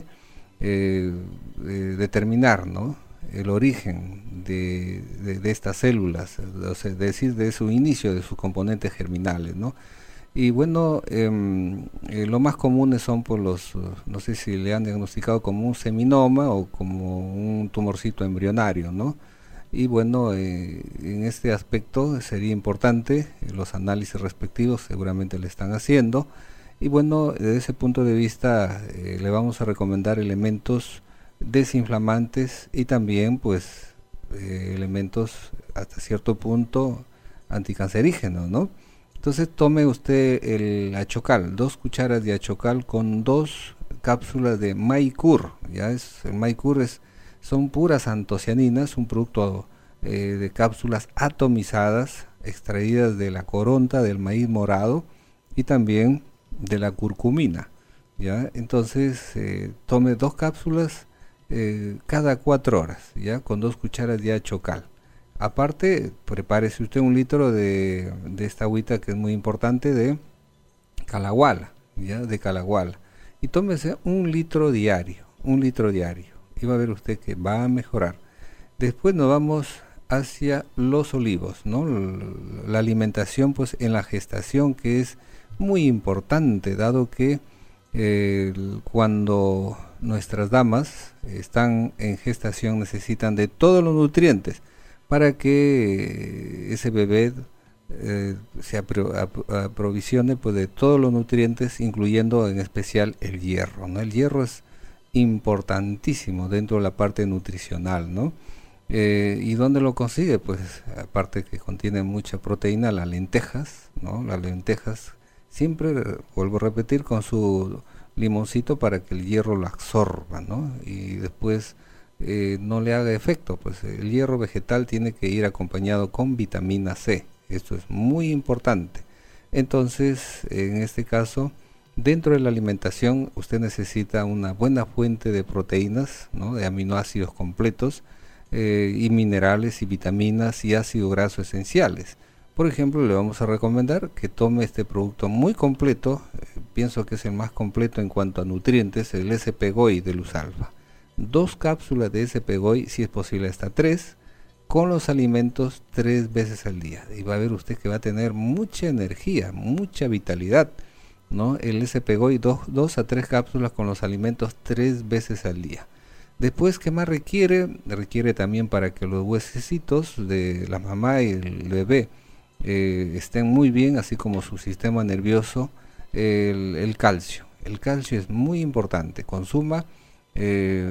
eh, eh, determinar, ¿no?, el origen de, de, de estas células, o sea, es decir, de su inicio, de sus componentes germinales, ¿no? Y bueno, eh, eh, lo más comunes son por los, uh, no sé si le han diagnosticado como un seminoma o como un tumorcito embrionario, ¿no? Y bueno, eh, en este aspecto sería importante eh, los análisis respectivos, seguramente le están haciendo. Y bueno, desde ese punto de vista eh, le vamos a recomendar elementos desinflamantes y también pues eh, elementos hasta cierto punto anticancerígenos, ¿no? Entonces tome usted el achocal, dos cucharas de achocal con dos cápsulas de Maicur. Ya es, el Maicur es, son puras antocianinas, un producto eh, de cápsulas atomizadas, extraídas de la coronta del maíz morado y también de la curcumina. ¿Ya? Entonces eh, tome dos cápsulas eh, cada cuatro horas, ya, con dos cucharas de achocal. Aparte, prepárese usted un litro de, de esta agüita que es muy importante, de calahuala, ya, de calahuala. Y tómese un litro diario, un litro diario. Y va a ver usted que va a mejorar. Después nos vamos hacia los olivos, ¿no? La alimentación, pues, en la gestación, que es muy importante, dado que eh, cuando nuestras damas están en gestación necesitan de todos los nutrientes para que ese bebé eh, se apro ap aprovisione pues de todos los nutrientes, incluyendo en especial el hierro, ¿no? El hierro es importantísimo dentro de la parte nutricional, ¿no? Eh, ¿Y dónde lo consigue? Pues aparte que contiene mucha proteína, las lentejas, ¿no? Las lentejas siempre, vuelvo a repetir, con su limoncito para que el hierro lo absorba, ¿no? Y después eh, no le haga efecto, pues el hierro vegetal tiene que ir acompañado con vitamina C, esto es muy importante. Entonces, en este caso, dentro de la alimentación usted necesita una buena fuente de proteínas, ¿no? De aminoácidos completos, eh, y minerales y vitaminas y ácidos grasos esenciales. Por ejemplo, le vamos a recomendar que tome este producto muy completo, eh, pienso que es el más completo en cuanto a nutrientes, el S P G O I de Luz Alfa. Dos cápsulas de S P G O I, si es posible hasta tres, con los alimentos tres veces al día. Y va a ver usted que va a tener mucha energía, mucha vitalidad, ¿no? El S P G O I, dos, dos a tres cápsulas con los alimentos tres veces al día. Después, ¿qué más requiere? Requiere también para que los huesecitos de la mamá y el bebé Eh, estén muy bien, así como su sistema nervioso, el, el calcio. El calcio es muy importante. Consuma eh,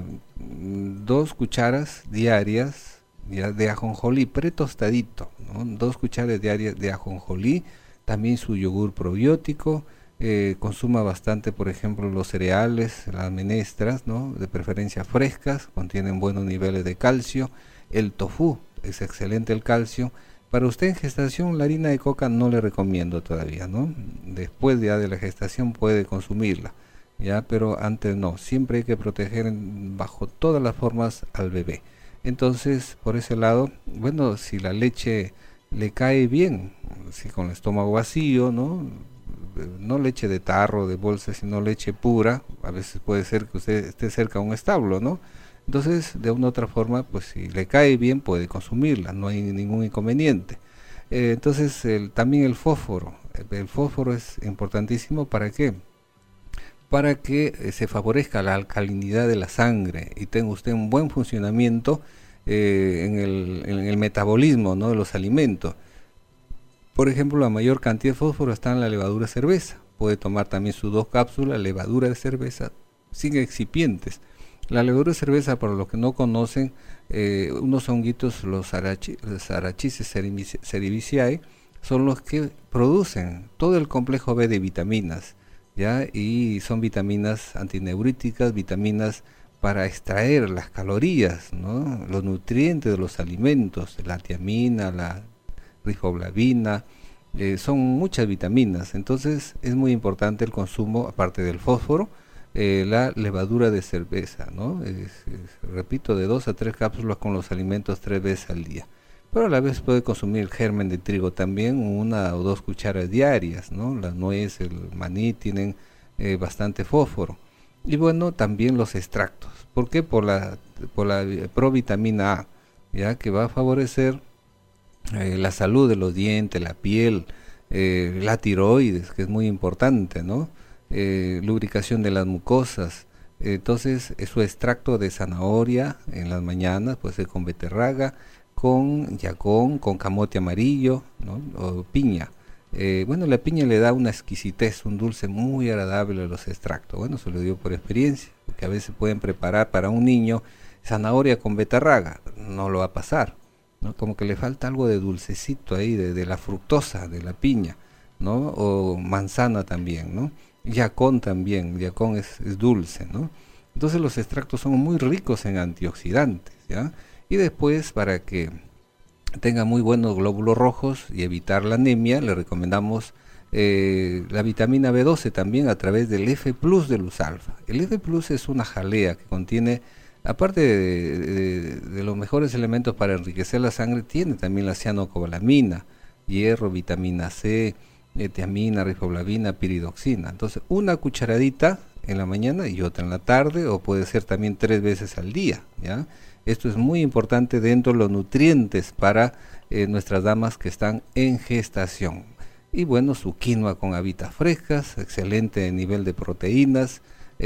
dos cucharas diarias ya, de ajonjolí pretostadito, ¿no? Dos cucharas diarias de ajonjolí, también su yogur probiótico. Eh, consuma bastante, por ejemplo, los cereales, las menestras, ¿no? De preferencia frescas, contienen buenos niveles de calcio. El tofu es excelente el calcio. Para usted en gestación la harina de coca no le recomiendo todavía, ¿no? Después ya de la gestación puede consumirla, ya, pero antes no. Siempre hay que proteger en, bajo todas las formas al bebé. Entonces, por ese lado, bueno, si la leche le cae bien, si con el estómago vacío, ¿no? No leche de tarro, de bolsa, sino leche pura. A veces puede ser que usted esté cerca de un establo, ¿no? Entonces, de una u otra forma, pues si le cae bien, puede consumirla, no hay ningún inconveniente. Eh, entonces, el, también el fósforo. El fósforo es importantísimo, ¿para qué? Para que eh, se favorezca la alcalinidad de la sangre y tenga usted un buen funcionamiento eh, en, el, en el metabolismo, ¿no? De los alimentos. Por ejemplo, la mayor cantidad de fósforo está en la levadura de cerveza. Puede tomar también sus dos cápsulas, levadura de cerveza, sin excipientes. La levadura de cerveza, para los que no conocen, eh, unos honguitos, los Arachises cerevisiae, son los que producen todo el complejo B de vitaminas, ¿ya? Y son vitaminas antineuríticas, vitaminas para extraer las calorías, ¿no? Los nutrientes de los alimentos, la tiamina, la riboflavina, eh, son muchas vitaminas. Entonces es muy importante el consumo, aparte del fósforo, Eh, la levadura de cerveza, ¿no? Es, es, repito, de dos a tres cápsulas con los alimentos tres veces al día. Pero a la vez puede consumir el germen de trigo también, una o dos cucharas diarias, ¿no? La nuez, el maní tienen eh, bastante fósforo. Y bueno, también los extractos. ¿Por qué? Por la, por la provitamina A, ya que va a favorecer eh, la salud de los dientes, la piel, eh, la tiroides, que es muy importante, ¿no? Eh, lubricación de las mucosas. Eh, entonces es su extracto de zanahoria en las mañanas, puede ser con beterraga, con yacón, con camote amarillo, ¿no? O piña. Eh, bueno, la piña le da una exquisitez, un dulce muy agradable a los extractos. Bueno, se lo digo por experiencia, porque a veces pueden preparar para un niño zanahoria con beterraga, no lo va a pasar, ¿no? Como que le falta algo de dulcecito ahí, de, de la fructosa, de la piña, ¿no? O manzana también, ¿no? Yacón también, yacón es, es dulce, ¿no? Entonces los extractos son muy ricos en antioxidantes, ¿ya? Y después, para que tenga muy buenos glóbulos rojos y evitar la anemia, le recomendamos eh, la vitamina B doce también a través del F plus de Luz Alfa. El F plus es una jalea que contiene, aparte de, de, de los mejores elementos para enriquecer la sangre, tiene también la cianocobalamina, hierro, vitamina C, tiamina, riboflavina, piridoxina. Entonces, una cucharadita en la mañana y otra en la tarde, o puede ser también tres veces al día, ¿ya? Esto es muy importante dentro de los nutrientes para eh, nuestras damas que están en gestación. Y bueno, su quinoa con habitas frescas, excelente nivel de proteínas,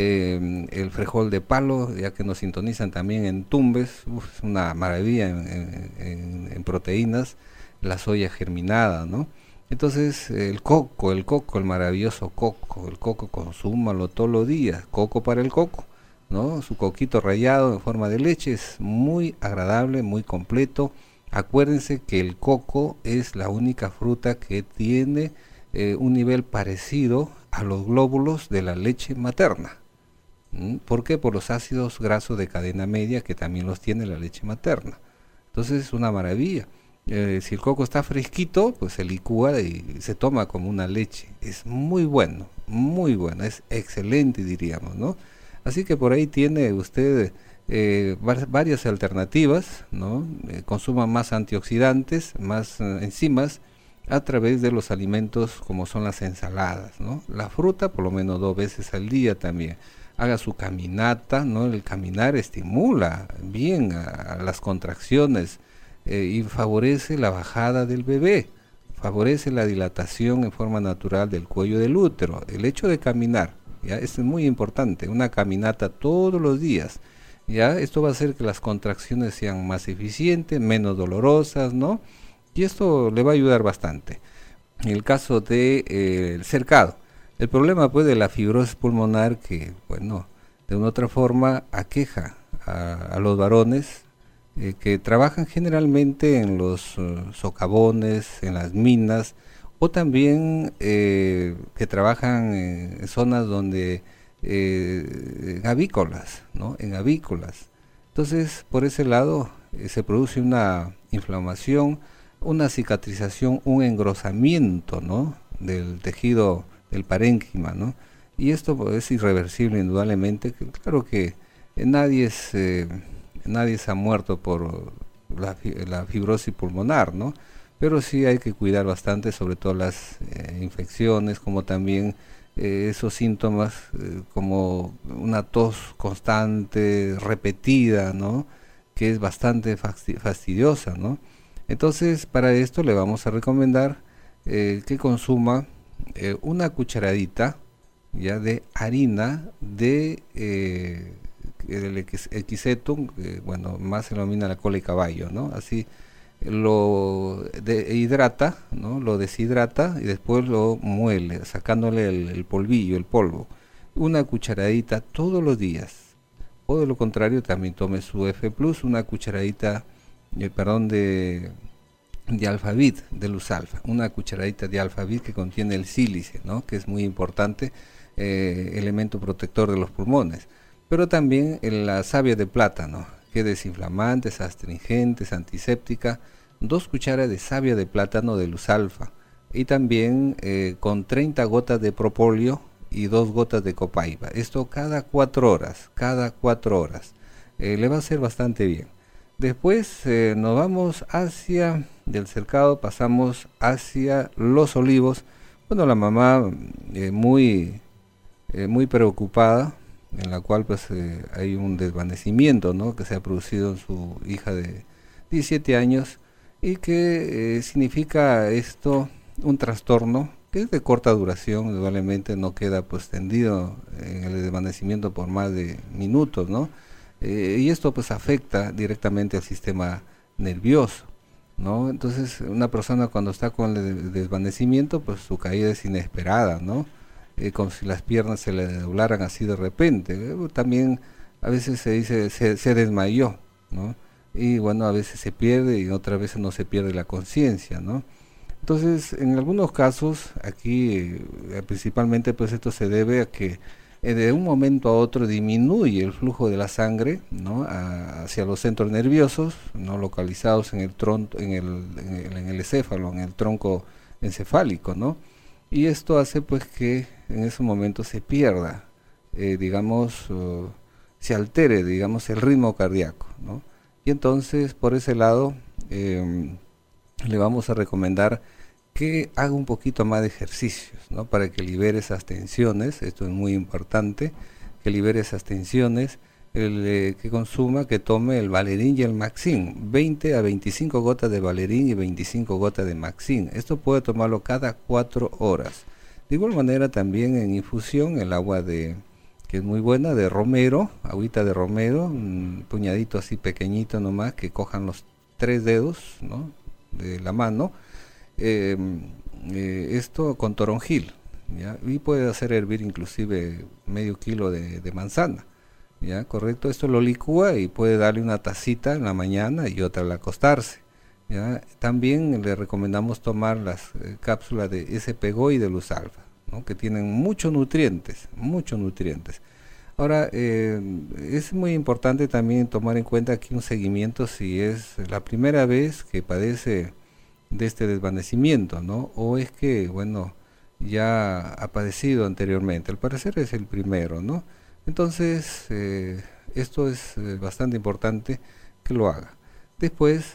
eh, el frijol de palo, ya que nos sintonizan también en Tumbes, uf, es una maravilla en, en, en, en proteínas, la soya germinada, ¿no? Entonces, el coco, el coco, el maravilloso coco, el coco consúmalo todos los días, coco para el coco, ¿no? Su coquito rallado en forma de leche es muy agradable, muy completo. Acuérdense que el coco es la única fruta que tiene eh, un nivel parecido a los glóbulos de la leche materna. ¿Mm? ¿Por qué? Por los ácidos grasos de cadena media que también los tiene la leche materna. Entonces es una maravilla. Eh, si el coco está fresquito, pues se licúa y se toma como una leche. Es muy bueno, muy bueno, es excelente, diríamos, ¿no? Así que por ahí tiene usted eh, varias alternativas, ¿no? Eh, consuma más antioxidantes, más eh, enzimas a través de los alimentos como son las ensaladas, ¿no? La fruta por lo menos dos veces al día también. Haga su caminata, ¿no? El caminar estimula bien a, a las contracciones, Eh, y favorece la bajada del bebé, favorece la dilatación en forma natural del cuello del útero. El hecho de caminar, ya, es muy importante, una caminata todos los días, ya, esto va a hacer que las contracciones sean más eficientes, menos dolorosas, ¿no? Y esto le va a ayudar bastante. En el caso de eh, el cercado, el problema pues de la fibrosis pulmonar que, bueno, de una u otra forma aqueja a, a los varones, Eh, que trabajan generalmente en los uh, socavones, en las minas, o también eh, que trabajan en zonas donde eh, en avícolas, ¿no? En avícolas. Entonces, por ese lado eh, se produce una inflamación, una cicatrización, un engrosamiento, ¿no? Del tejido del parénquima, ¿no? Y esto pues, es irreversible indudablemente. Claro que eh, nadie es eh, nadie se ha muerto por la, la fibrosis pulmonar, ¿no? Pero sí hay que cuidar bastante, sobre todo las eh, infecciones, como también eh, esos síntomas eh, como una tos constante, repetida, ¿no? Que es bastante fastidiosa, ¿no? Entonces, para esto le vamos a recomendar eh, que consuma eh, una cucharadita ya de harina de eh, el equisetum, eh, bueno, más se denomina la cola de caballo, ¿no? Así lo de, hidrata, ¿no? Lo deshidrata y después lo muele, sacándole el, el polvillo, el polvo. Una cucharadita todos los días. O de lo contrario, también tome su F plus, una cucharadita, eh, perdón, de, de alfavit, de luz alfa. Una cucharadita de alfavit que contiene el sílice, ¿no? Que es muy importante, eh, elemento protector de los pulmones. Pero también en la savia de plátano, que es desinflamante, es astringente, es antiséptica, dos cucharas de savia de plátano de luz alfa, y también eh, con treinta gotas de propóleo y dos gotas de copaiba. Esto cada cuatro horas, cada cuatro horas. Eh, le va a hacer bastante bien. Después eh, nos vamos hacia, del cercado pasamos hacia los olivos. Bueno, la mamá eh, muy, eh, muy preocupada, en la cual pues eh, hay un desvanecimiento, ¿no? Que se ha producido en su hija de diecisiete años y que eh, significa esto un trastorno que es de corta duración, indudablemente no queda pues tendido en el desvanecimiento por más de minutos, ¿no? Eh, y esto pues afecta directamente al sistema nervioso, ¿no? Entonces una persona cuando está con el desvanecimiento pues su caída es inesperada, ¿no? Eh, como si las piernas se le doblaran así de repente. Eh, también a veces se dice se, se desmayó, ¿no? Y bueno, a veces se pierde y otras veces no se pierde la conciencia, ¿no? Entonces, en algunos casos, aquí eh, principalmente pues esto se debe a que eh, de un momento a otro disminuye el flujo de la sangre, ¿no? A, hacia los centros nerviosos, no localizados en el tronco, en el, en el, en el encéfalo, en el tronco encefálico, ¿no? Y esto hace pues que en ese momento se pierda, eh, digamos, uh, se altere, digamos, el ritmo cardíaco, ¿no? Y entonces, por ese lado, eh, le vamos a recomendar que haga un poquito más de ejercicios, ¿no? Para que libere esas tensiones, esto es muy importante, que libere esas tensiones, el, eh, que consuma, que tome el Valerín y el Maxin, veinte a veinticinco gotas de Valerín y veinticinco gotas de Maxin. Esto puede tomarlo cada cuatro horas. De igual manera también en infusión el agua de, que es muy buena, de romero, agüita de romero, un puñadito así pequeñito nomás, que cojan los tres dedos, ¿no? De la mano, eh, eh, esto con toronjil, ¿ya? Y puede hacer hervir inclusive medio kilo de, de manzana. ¿Ya? Correcto, esto lo licúa y puede darle una tacita en la mañana y otra al acostarse. ¿ya? También le recomendamos tomar las eh, cápsulas de S P G O y de Luz Alfa, ¿no? Que tienen muchos nutrientes, muchos nutrientes. Ahora, eh, es muy importante también tomar en cuenta aquí un seguimiento si es la primera vez que padece de este desvanecimiento, ¿no? O es que, bueno, ya ha padecido anteriormente. Al parecer es el primero, ¿no? Entonces, eh, esto es eh, bastante importante que lo haga. Después,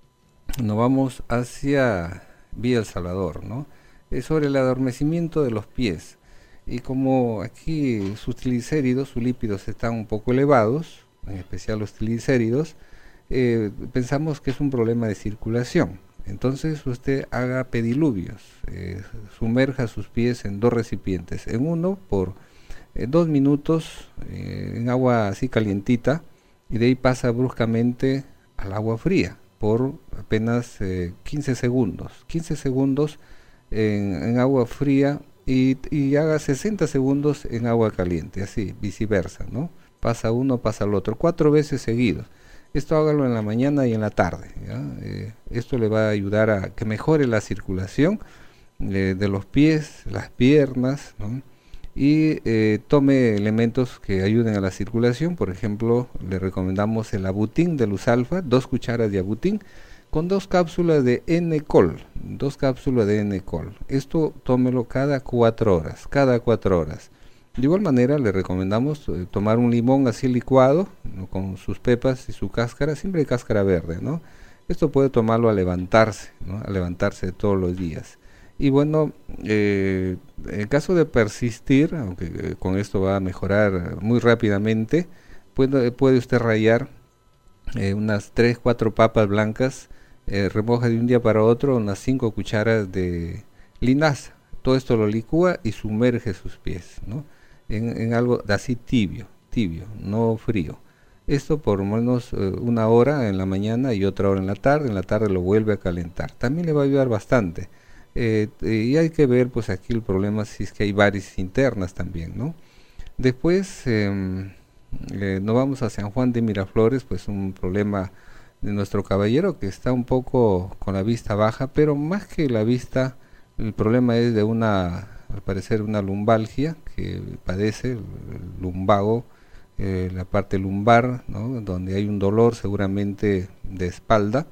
nos vamos hacia Villa El Salvador, ¿no? Es sobre el adormecimiento de los pies. Y como aquí sus triglicéridos, sus lípidos están un poco elevados, en especial los triglicéridos, eh, pensamos que es un problema de circulación. Entonces usted haga pediluvios, eh, sumerja sus pies en dos recipientes, en uno por eh, dos minutos eh, en agua así calientita, y de ahí pasa bruscamente al agua fría por apenas eh, quince segundos, quince segundos en, en agua fría, y, y haga sesenta segundos en agua caliente, así viceversa, ¿no? Pasa uno, pasa el otro, cuatro veces seguidos. Esto hágalo en la mañana y en la tarde, ¿ya? Eh, esto le va a ayudar a que mejore la circulación eh, de los pies, las piernas, ¿no? Y eh, tome elementos que ayuden a la circulación. Por ejemplo, le recomendamos el abutín de Luz Alfa, dos cucharas de abutín con dos cápsulas de N-Col, dos cápsulas de N-Col. Esto tómelo cada cuatro horas, cada cuatro horas. De igual manera le recomendamos eh, tomar un limón así licuado, ¿no? Con sus pepas y su cáscara, siempre hay cáscara verde, ¿no? Esto puede tomarlo a levantarse, ¿no? A levantarse todos los días. Y bueno, eh, en caso de persistir, aunque eh, con esto va a mejorar muy rápidamente, puede, puede usted rallar eh, unas tres, cuatro papas blancas, eh, remoja de un día para otro unas cinco cucharas de linaza. Todo esto lo licúa y sumerge sus pies, ¿no? En, en algo así tibio, tibio, no frío. Esto por lo menos eh, una hora en la mañana y otra hora en la tarde. En la tarde lo vuelve a calentar. También le va a ayudar bastante. Eh, y hay que ver, pues aquí el problema si es que hay varices internas también, ¿no? Después eh, eh, nos vamos a San Juan de Miraflores, pues un problema de nuestro caballero que está un poco con la vista baja, pero más que la vista, el problema es de una, al parecer, una lumbalgia que padece, el, el lumbago, eh, la parte lumbar, ¿no? Donde hay un dolor seguramente de espalda,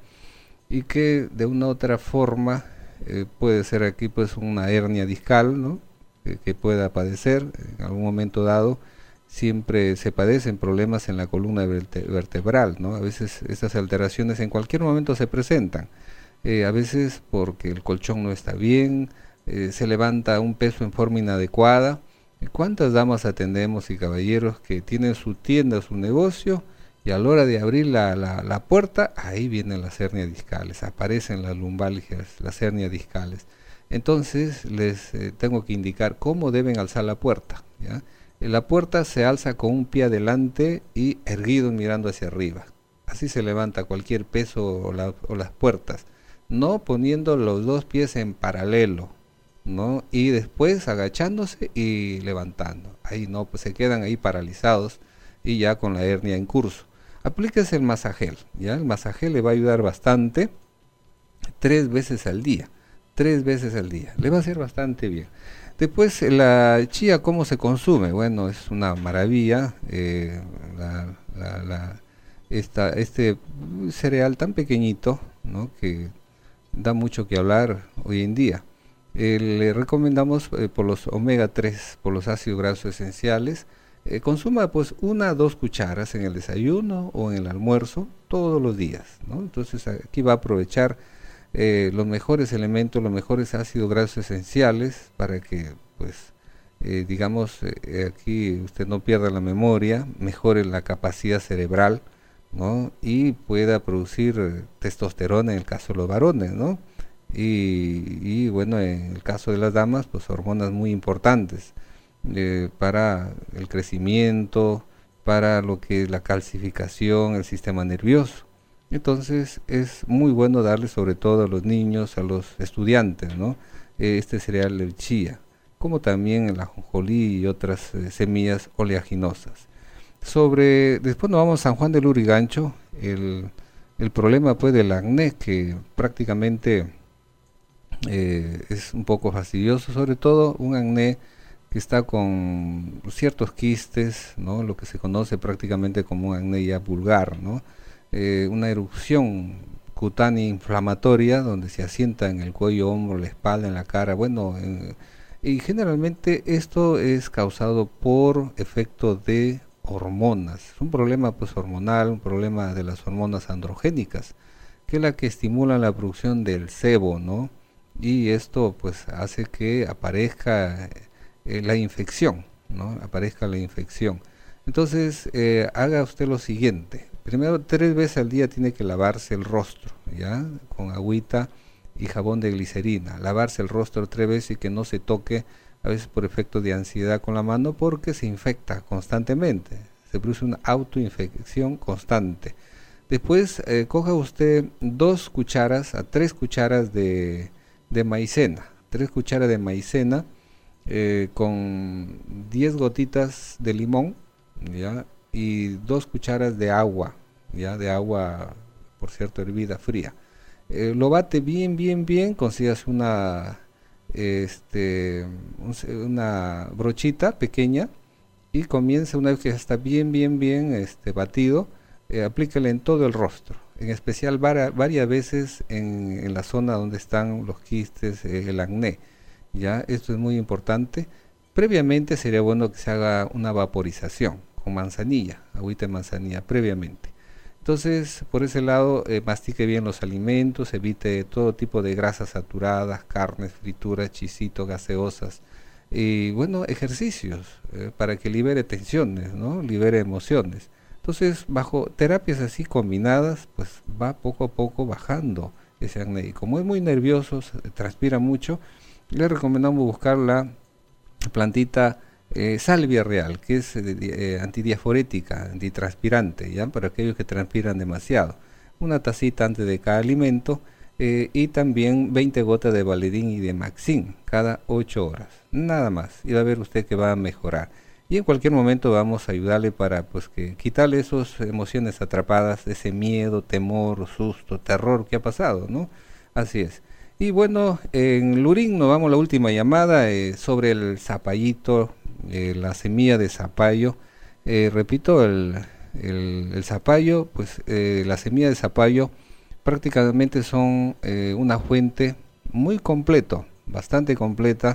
y que de una u otra forma eh, puede ser aquí pues una hernia discal, ¿no? Que, que pueda padecer en algún momento dado. Siempre se padecen problemas en la columna verte vertebral, ¿no? A veces estas alteraciones en cualquier momento se presentan. Eh, a veces porque el colchón no está bien, eh, se levanta un peso en forma inadecuada. ¿Cuántas damas atendemos y caballeros que tienen su tienda, su negocio, y a la hora de abrir la, la, la puerta, ahí vienen las hernias discales, aparecen las lumbalgias, las hernias discales? Entonces les eh, tengo que indicar cómo deben alzar la puerta, ¿ya? La puerta se alza con un pie adelante y erguido mirando hacia arriba. Así se levanta cualquier peso o, la, o las puertas. No poniendo los dos pies en paralelo, ¿no? Y después agachándose y levantando. Ahí no, pues se quedan ahí paralizados y ya con la hernia en curso. Aplíquese el masagel, ¿ya? El masagel le va a ayudar bastante, tres veces al día, tres veces al día. Le va a hacer bastante bien. Después, la chía, ¿cómo se consume? Bueno, es una maravilla. Eh, la, la, la, esta, este cereal tan pequeñito, ¿no? Que da mucho que hablar hoy en día. Eh, le recomendamos eh, por los omega tres, por los ácidos grasos esenciales. Eh, consuma pues una o dos cucharas en el desayuno o en el almuerzo todos los días, ¿no? Entonces aquí va a aprovechar Eh, los mejores elementos, los mejores ácidos grasos esenciales para que, pues, eh, digamos, eh, aquí usted no pierda la memoria, mejore la capacidad cerebral, ¿no? Y pueda producir eh, testosterona en el caso de los varones, ¿no? Y, y bueno, en el caso de las damas, pues hormonas muy importantes eh, para el crecimiento, para lo que es la calcificación, el sistema nervioso. Entonces es muy bueno darle sobre todo a los niños, a los estudiantes, ¿no? Este cereal del chía, como también el ajonjolí y otras eh, semillas oleaginosas. Sobre, después nos vamos a San Juan del Lurigancho, el, el problema pues del acné, que prácticamente eh, es un poco fastidioso, sobre todo un acné que está con ciertos quistes, ¿no? Lo que se conoce prácticamente como un acné ya vulgar, ¿no? Eh, una erupción cutánea inflamatoria donde se asienta en el cuello, hombro, la espalda, en la cara, bueno, en, y generalmente esto es causado por efecto de hormonas, es un problema pues hormonal, un problema de las hormonas androgénicas, que es la que estimulan la producción del sebo, ¿no? Y esto pues hace que aparezca eh, la infección, ¿no? Aparezca la infección. Entonces, eh, haga usted lo siguiente. Primero, tres veces al día tiene que lavarse el rostro, ¿ya? Con agüita y jabón de glicerina. Lavarse el rostro tres veces y que no se toque, a veces por efecto de ansiedad con la mano, porque se infecta constantemente. Se produce una autoinfección constante. Después, eh, coja usted dos cucharas a tres cucharas de, de maicena. Tres cucharas de maicena eh, con diez gotitas de limón, ¿ya? Y dos cucharas de agua, ya de agua, por cierto, hervida, fría. Eh, lo bate bien, bien, bien, consígase una, este, un, una brochita pequeña y comienza, una vez que está bien, bien, bien este, batido, eh, aplíquele en todo el rostro, en especial varias, varias veces en, en la zona donde están los quistes, eh, el acné. Ya, esto es muy importante. Previamente sería bueno que se haga una vaporización con manzanilla, agüita de manzanilla previamente. Entonces, por ese lado, eh, mastique bien los alimentos, evite todo tipo de grasas saturadas, carnes, frituras, chisitos, gaseosas. Y bueno, ejercicios eh, para que libere tensiones, ¿no? Libere emociones. Entonces, bajo terapias así combinadas, pues va poco a poco bajando ese acné. Y como es muy nervioso, transpira mucho, le recomendamos buscar la plantita Eh, salvia real, que es eh, eh, antidiaforética, antitranspirante, ¿ya? Para aquellos que transpiran demasiado. Una tacita antes de cada alimento eh, y también veinte gotas de Valedin y de Maxin cada ocho horas. Nada más. Y va a ver usted que va a mejorar. Y en cualquier momento vamos a ayudarle para pues que quitarle esas emociones atrapadas, ese miedo, temor, susto, terror que ha pasado, ¿no? Así es. Y bueno, en Lurín nos vamos a la última llamada eh, sobre el zapallito. Eh, la semilla de zapallo, eh, repito, el, el, el zapallo, pues eh, la semilla de zapallo prácticamente son eh, una fuente muy completo, bastante completa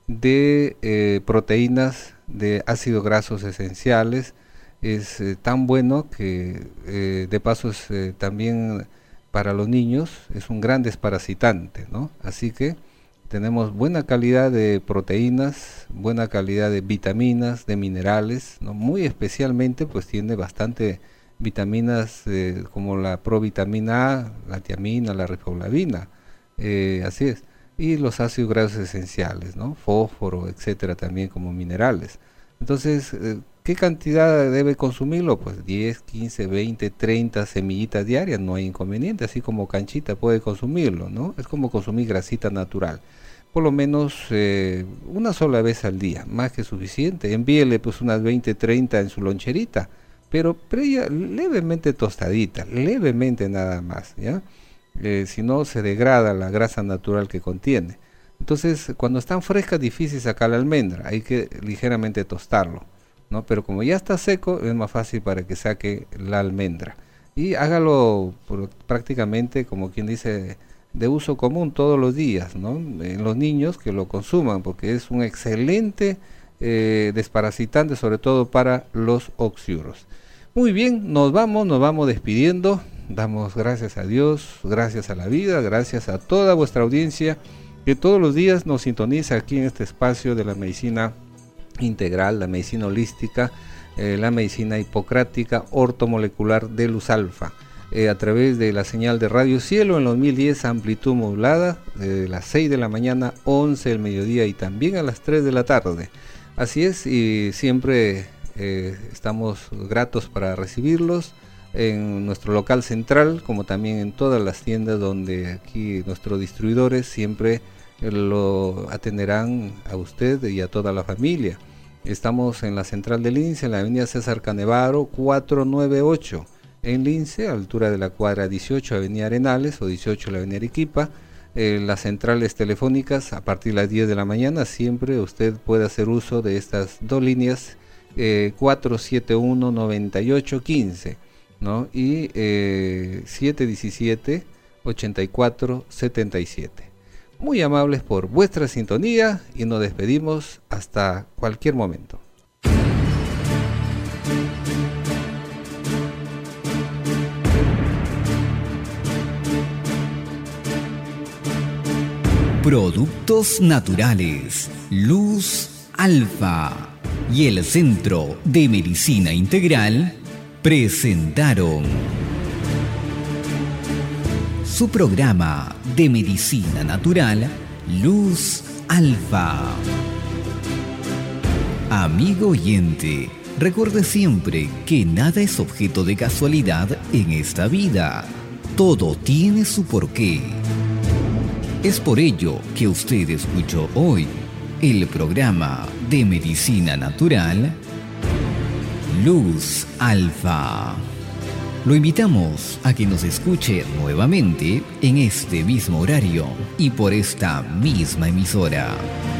de eh, proteínas, de ácidos grasos esenciales. Es eh, tan bueno que eh, de paso es eh, también para los niños, es un gran desparasitante, ¿no? Así que tenemos buena calidad de proteínas, buena calidad de vitaminas, de minerales, ¿no? Muy especialmente pues tiene bastante vitaminas eh, como la provitamina A, la tiamina, la riboflavina, eh, así es, y los ácidos grasos esenciales, ¿no? Fósforo, etcétera, también como minerales. Entonces, eh, ¿qué cantidad debe consumirlo? Pues diez, quince, veinte, treinta semillitas diarias, no hay inconveniente, así como canchita puede consumirlo, ¿no? Es como consumir grasita natural. Por lo menos eh, una sola vez al día, más que suficiente. Envíele pues unas veinte, treinta en su loncherita, pero previa, levemente tostadita, levemente nada más, ¿ya? Eh, si no se degrada la grasa natural que contiene. Entonces, cuando están frescas, difícil sacar la almendra, hay que ligeramente tostarlo, ¿no? Pero como ya está seco, es más fácil para que saque la almendra. Y hágalo por, prácticamente, como quien dice, de uso común todos los días, ¿no? En los niños que lo consuman, porque es un excelente eh, desparasitante, sobre todo para los oxiuros. Muy bien, nos vamos, nos vamos despidiendo. Damos gracias a Dios, gracias a la vida, gracias a toda vuestra audiencia que todos los días nos sintoniza aquí en este espacio de la medicina integral, la medicina holística, eh, la medicina hipocrática, ortomolecular de Luz Alfa, eh, a través de la señal de Radio Cielo en los mil diez amplitud modulada, de las seis de la mañana, once del mediodía y también a las tres de la tarde. Así es, y siempre eh, estamos gratos para recibirlos en nuestro local central, como también en todas las tiendas donde aquí nuestros distribuidores siempre lo atenderán a usted y a toda la familia. Estamos en la central del I N S S, en la avenida César Canevaro cuatrocientos noventa y ocho, en Lince, a la altura de la cuadra dieciocho, Avenida Arenales, o dieciocho, la Avenida Arequipa. Eh, las centrales telefónicas, a partir de las diez de la mañana, siempre usted puede hacer uso de estas dos líneas, eh, cuatro siete uno, nueve ocho uno cinco, ¿no? Y eh, siete uno siete, ocho cuatro siete siete. Muy amables por vuestra sintonía y nos despedimos hasta cualquier momento. Productos naturales, Luz Alfa y el Centro de Medicina Integral presentaron su programa de medicina natural, Luz Alfa. Amigo oyente, recuerde siempre que nada es objeto de casualidad en esta vida. Todo tiene su porqué. Es por ello que usted escuchó hoy el programa de medicina natural, Luz Alfa. Lo invitamos a que nos escuche nuevamente en este mismo horario y por esta misma emisora.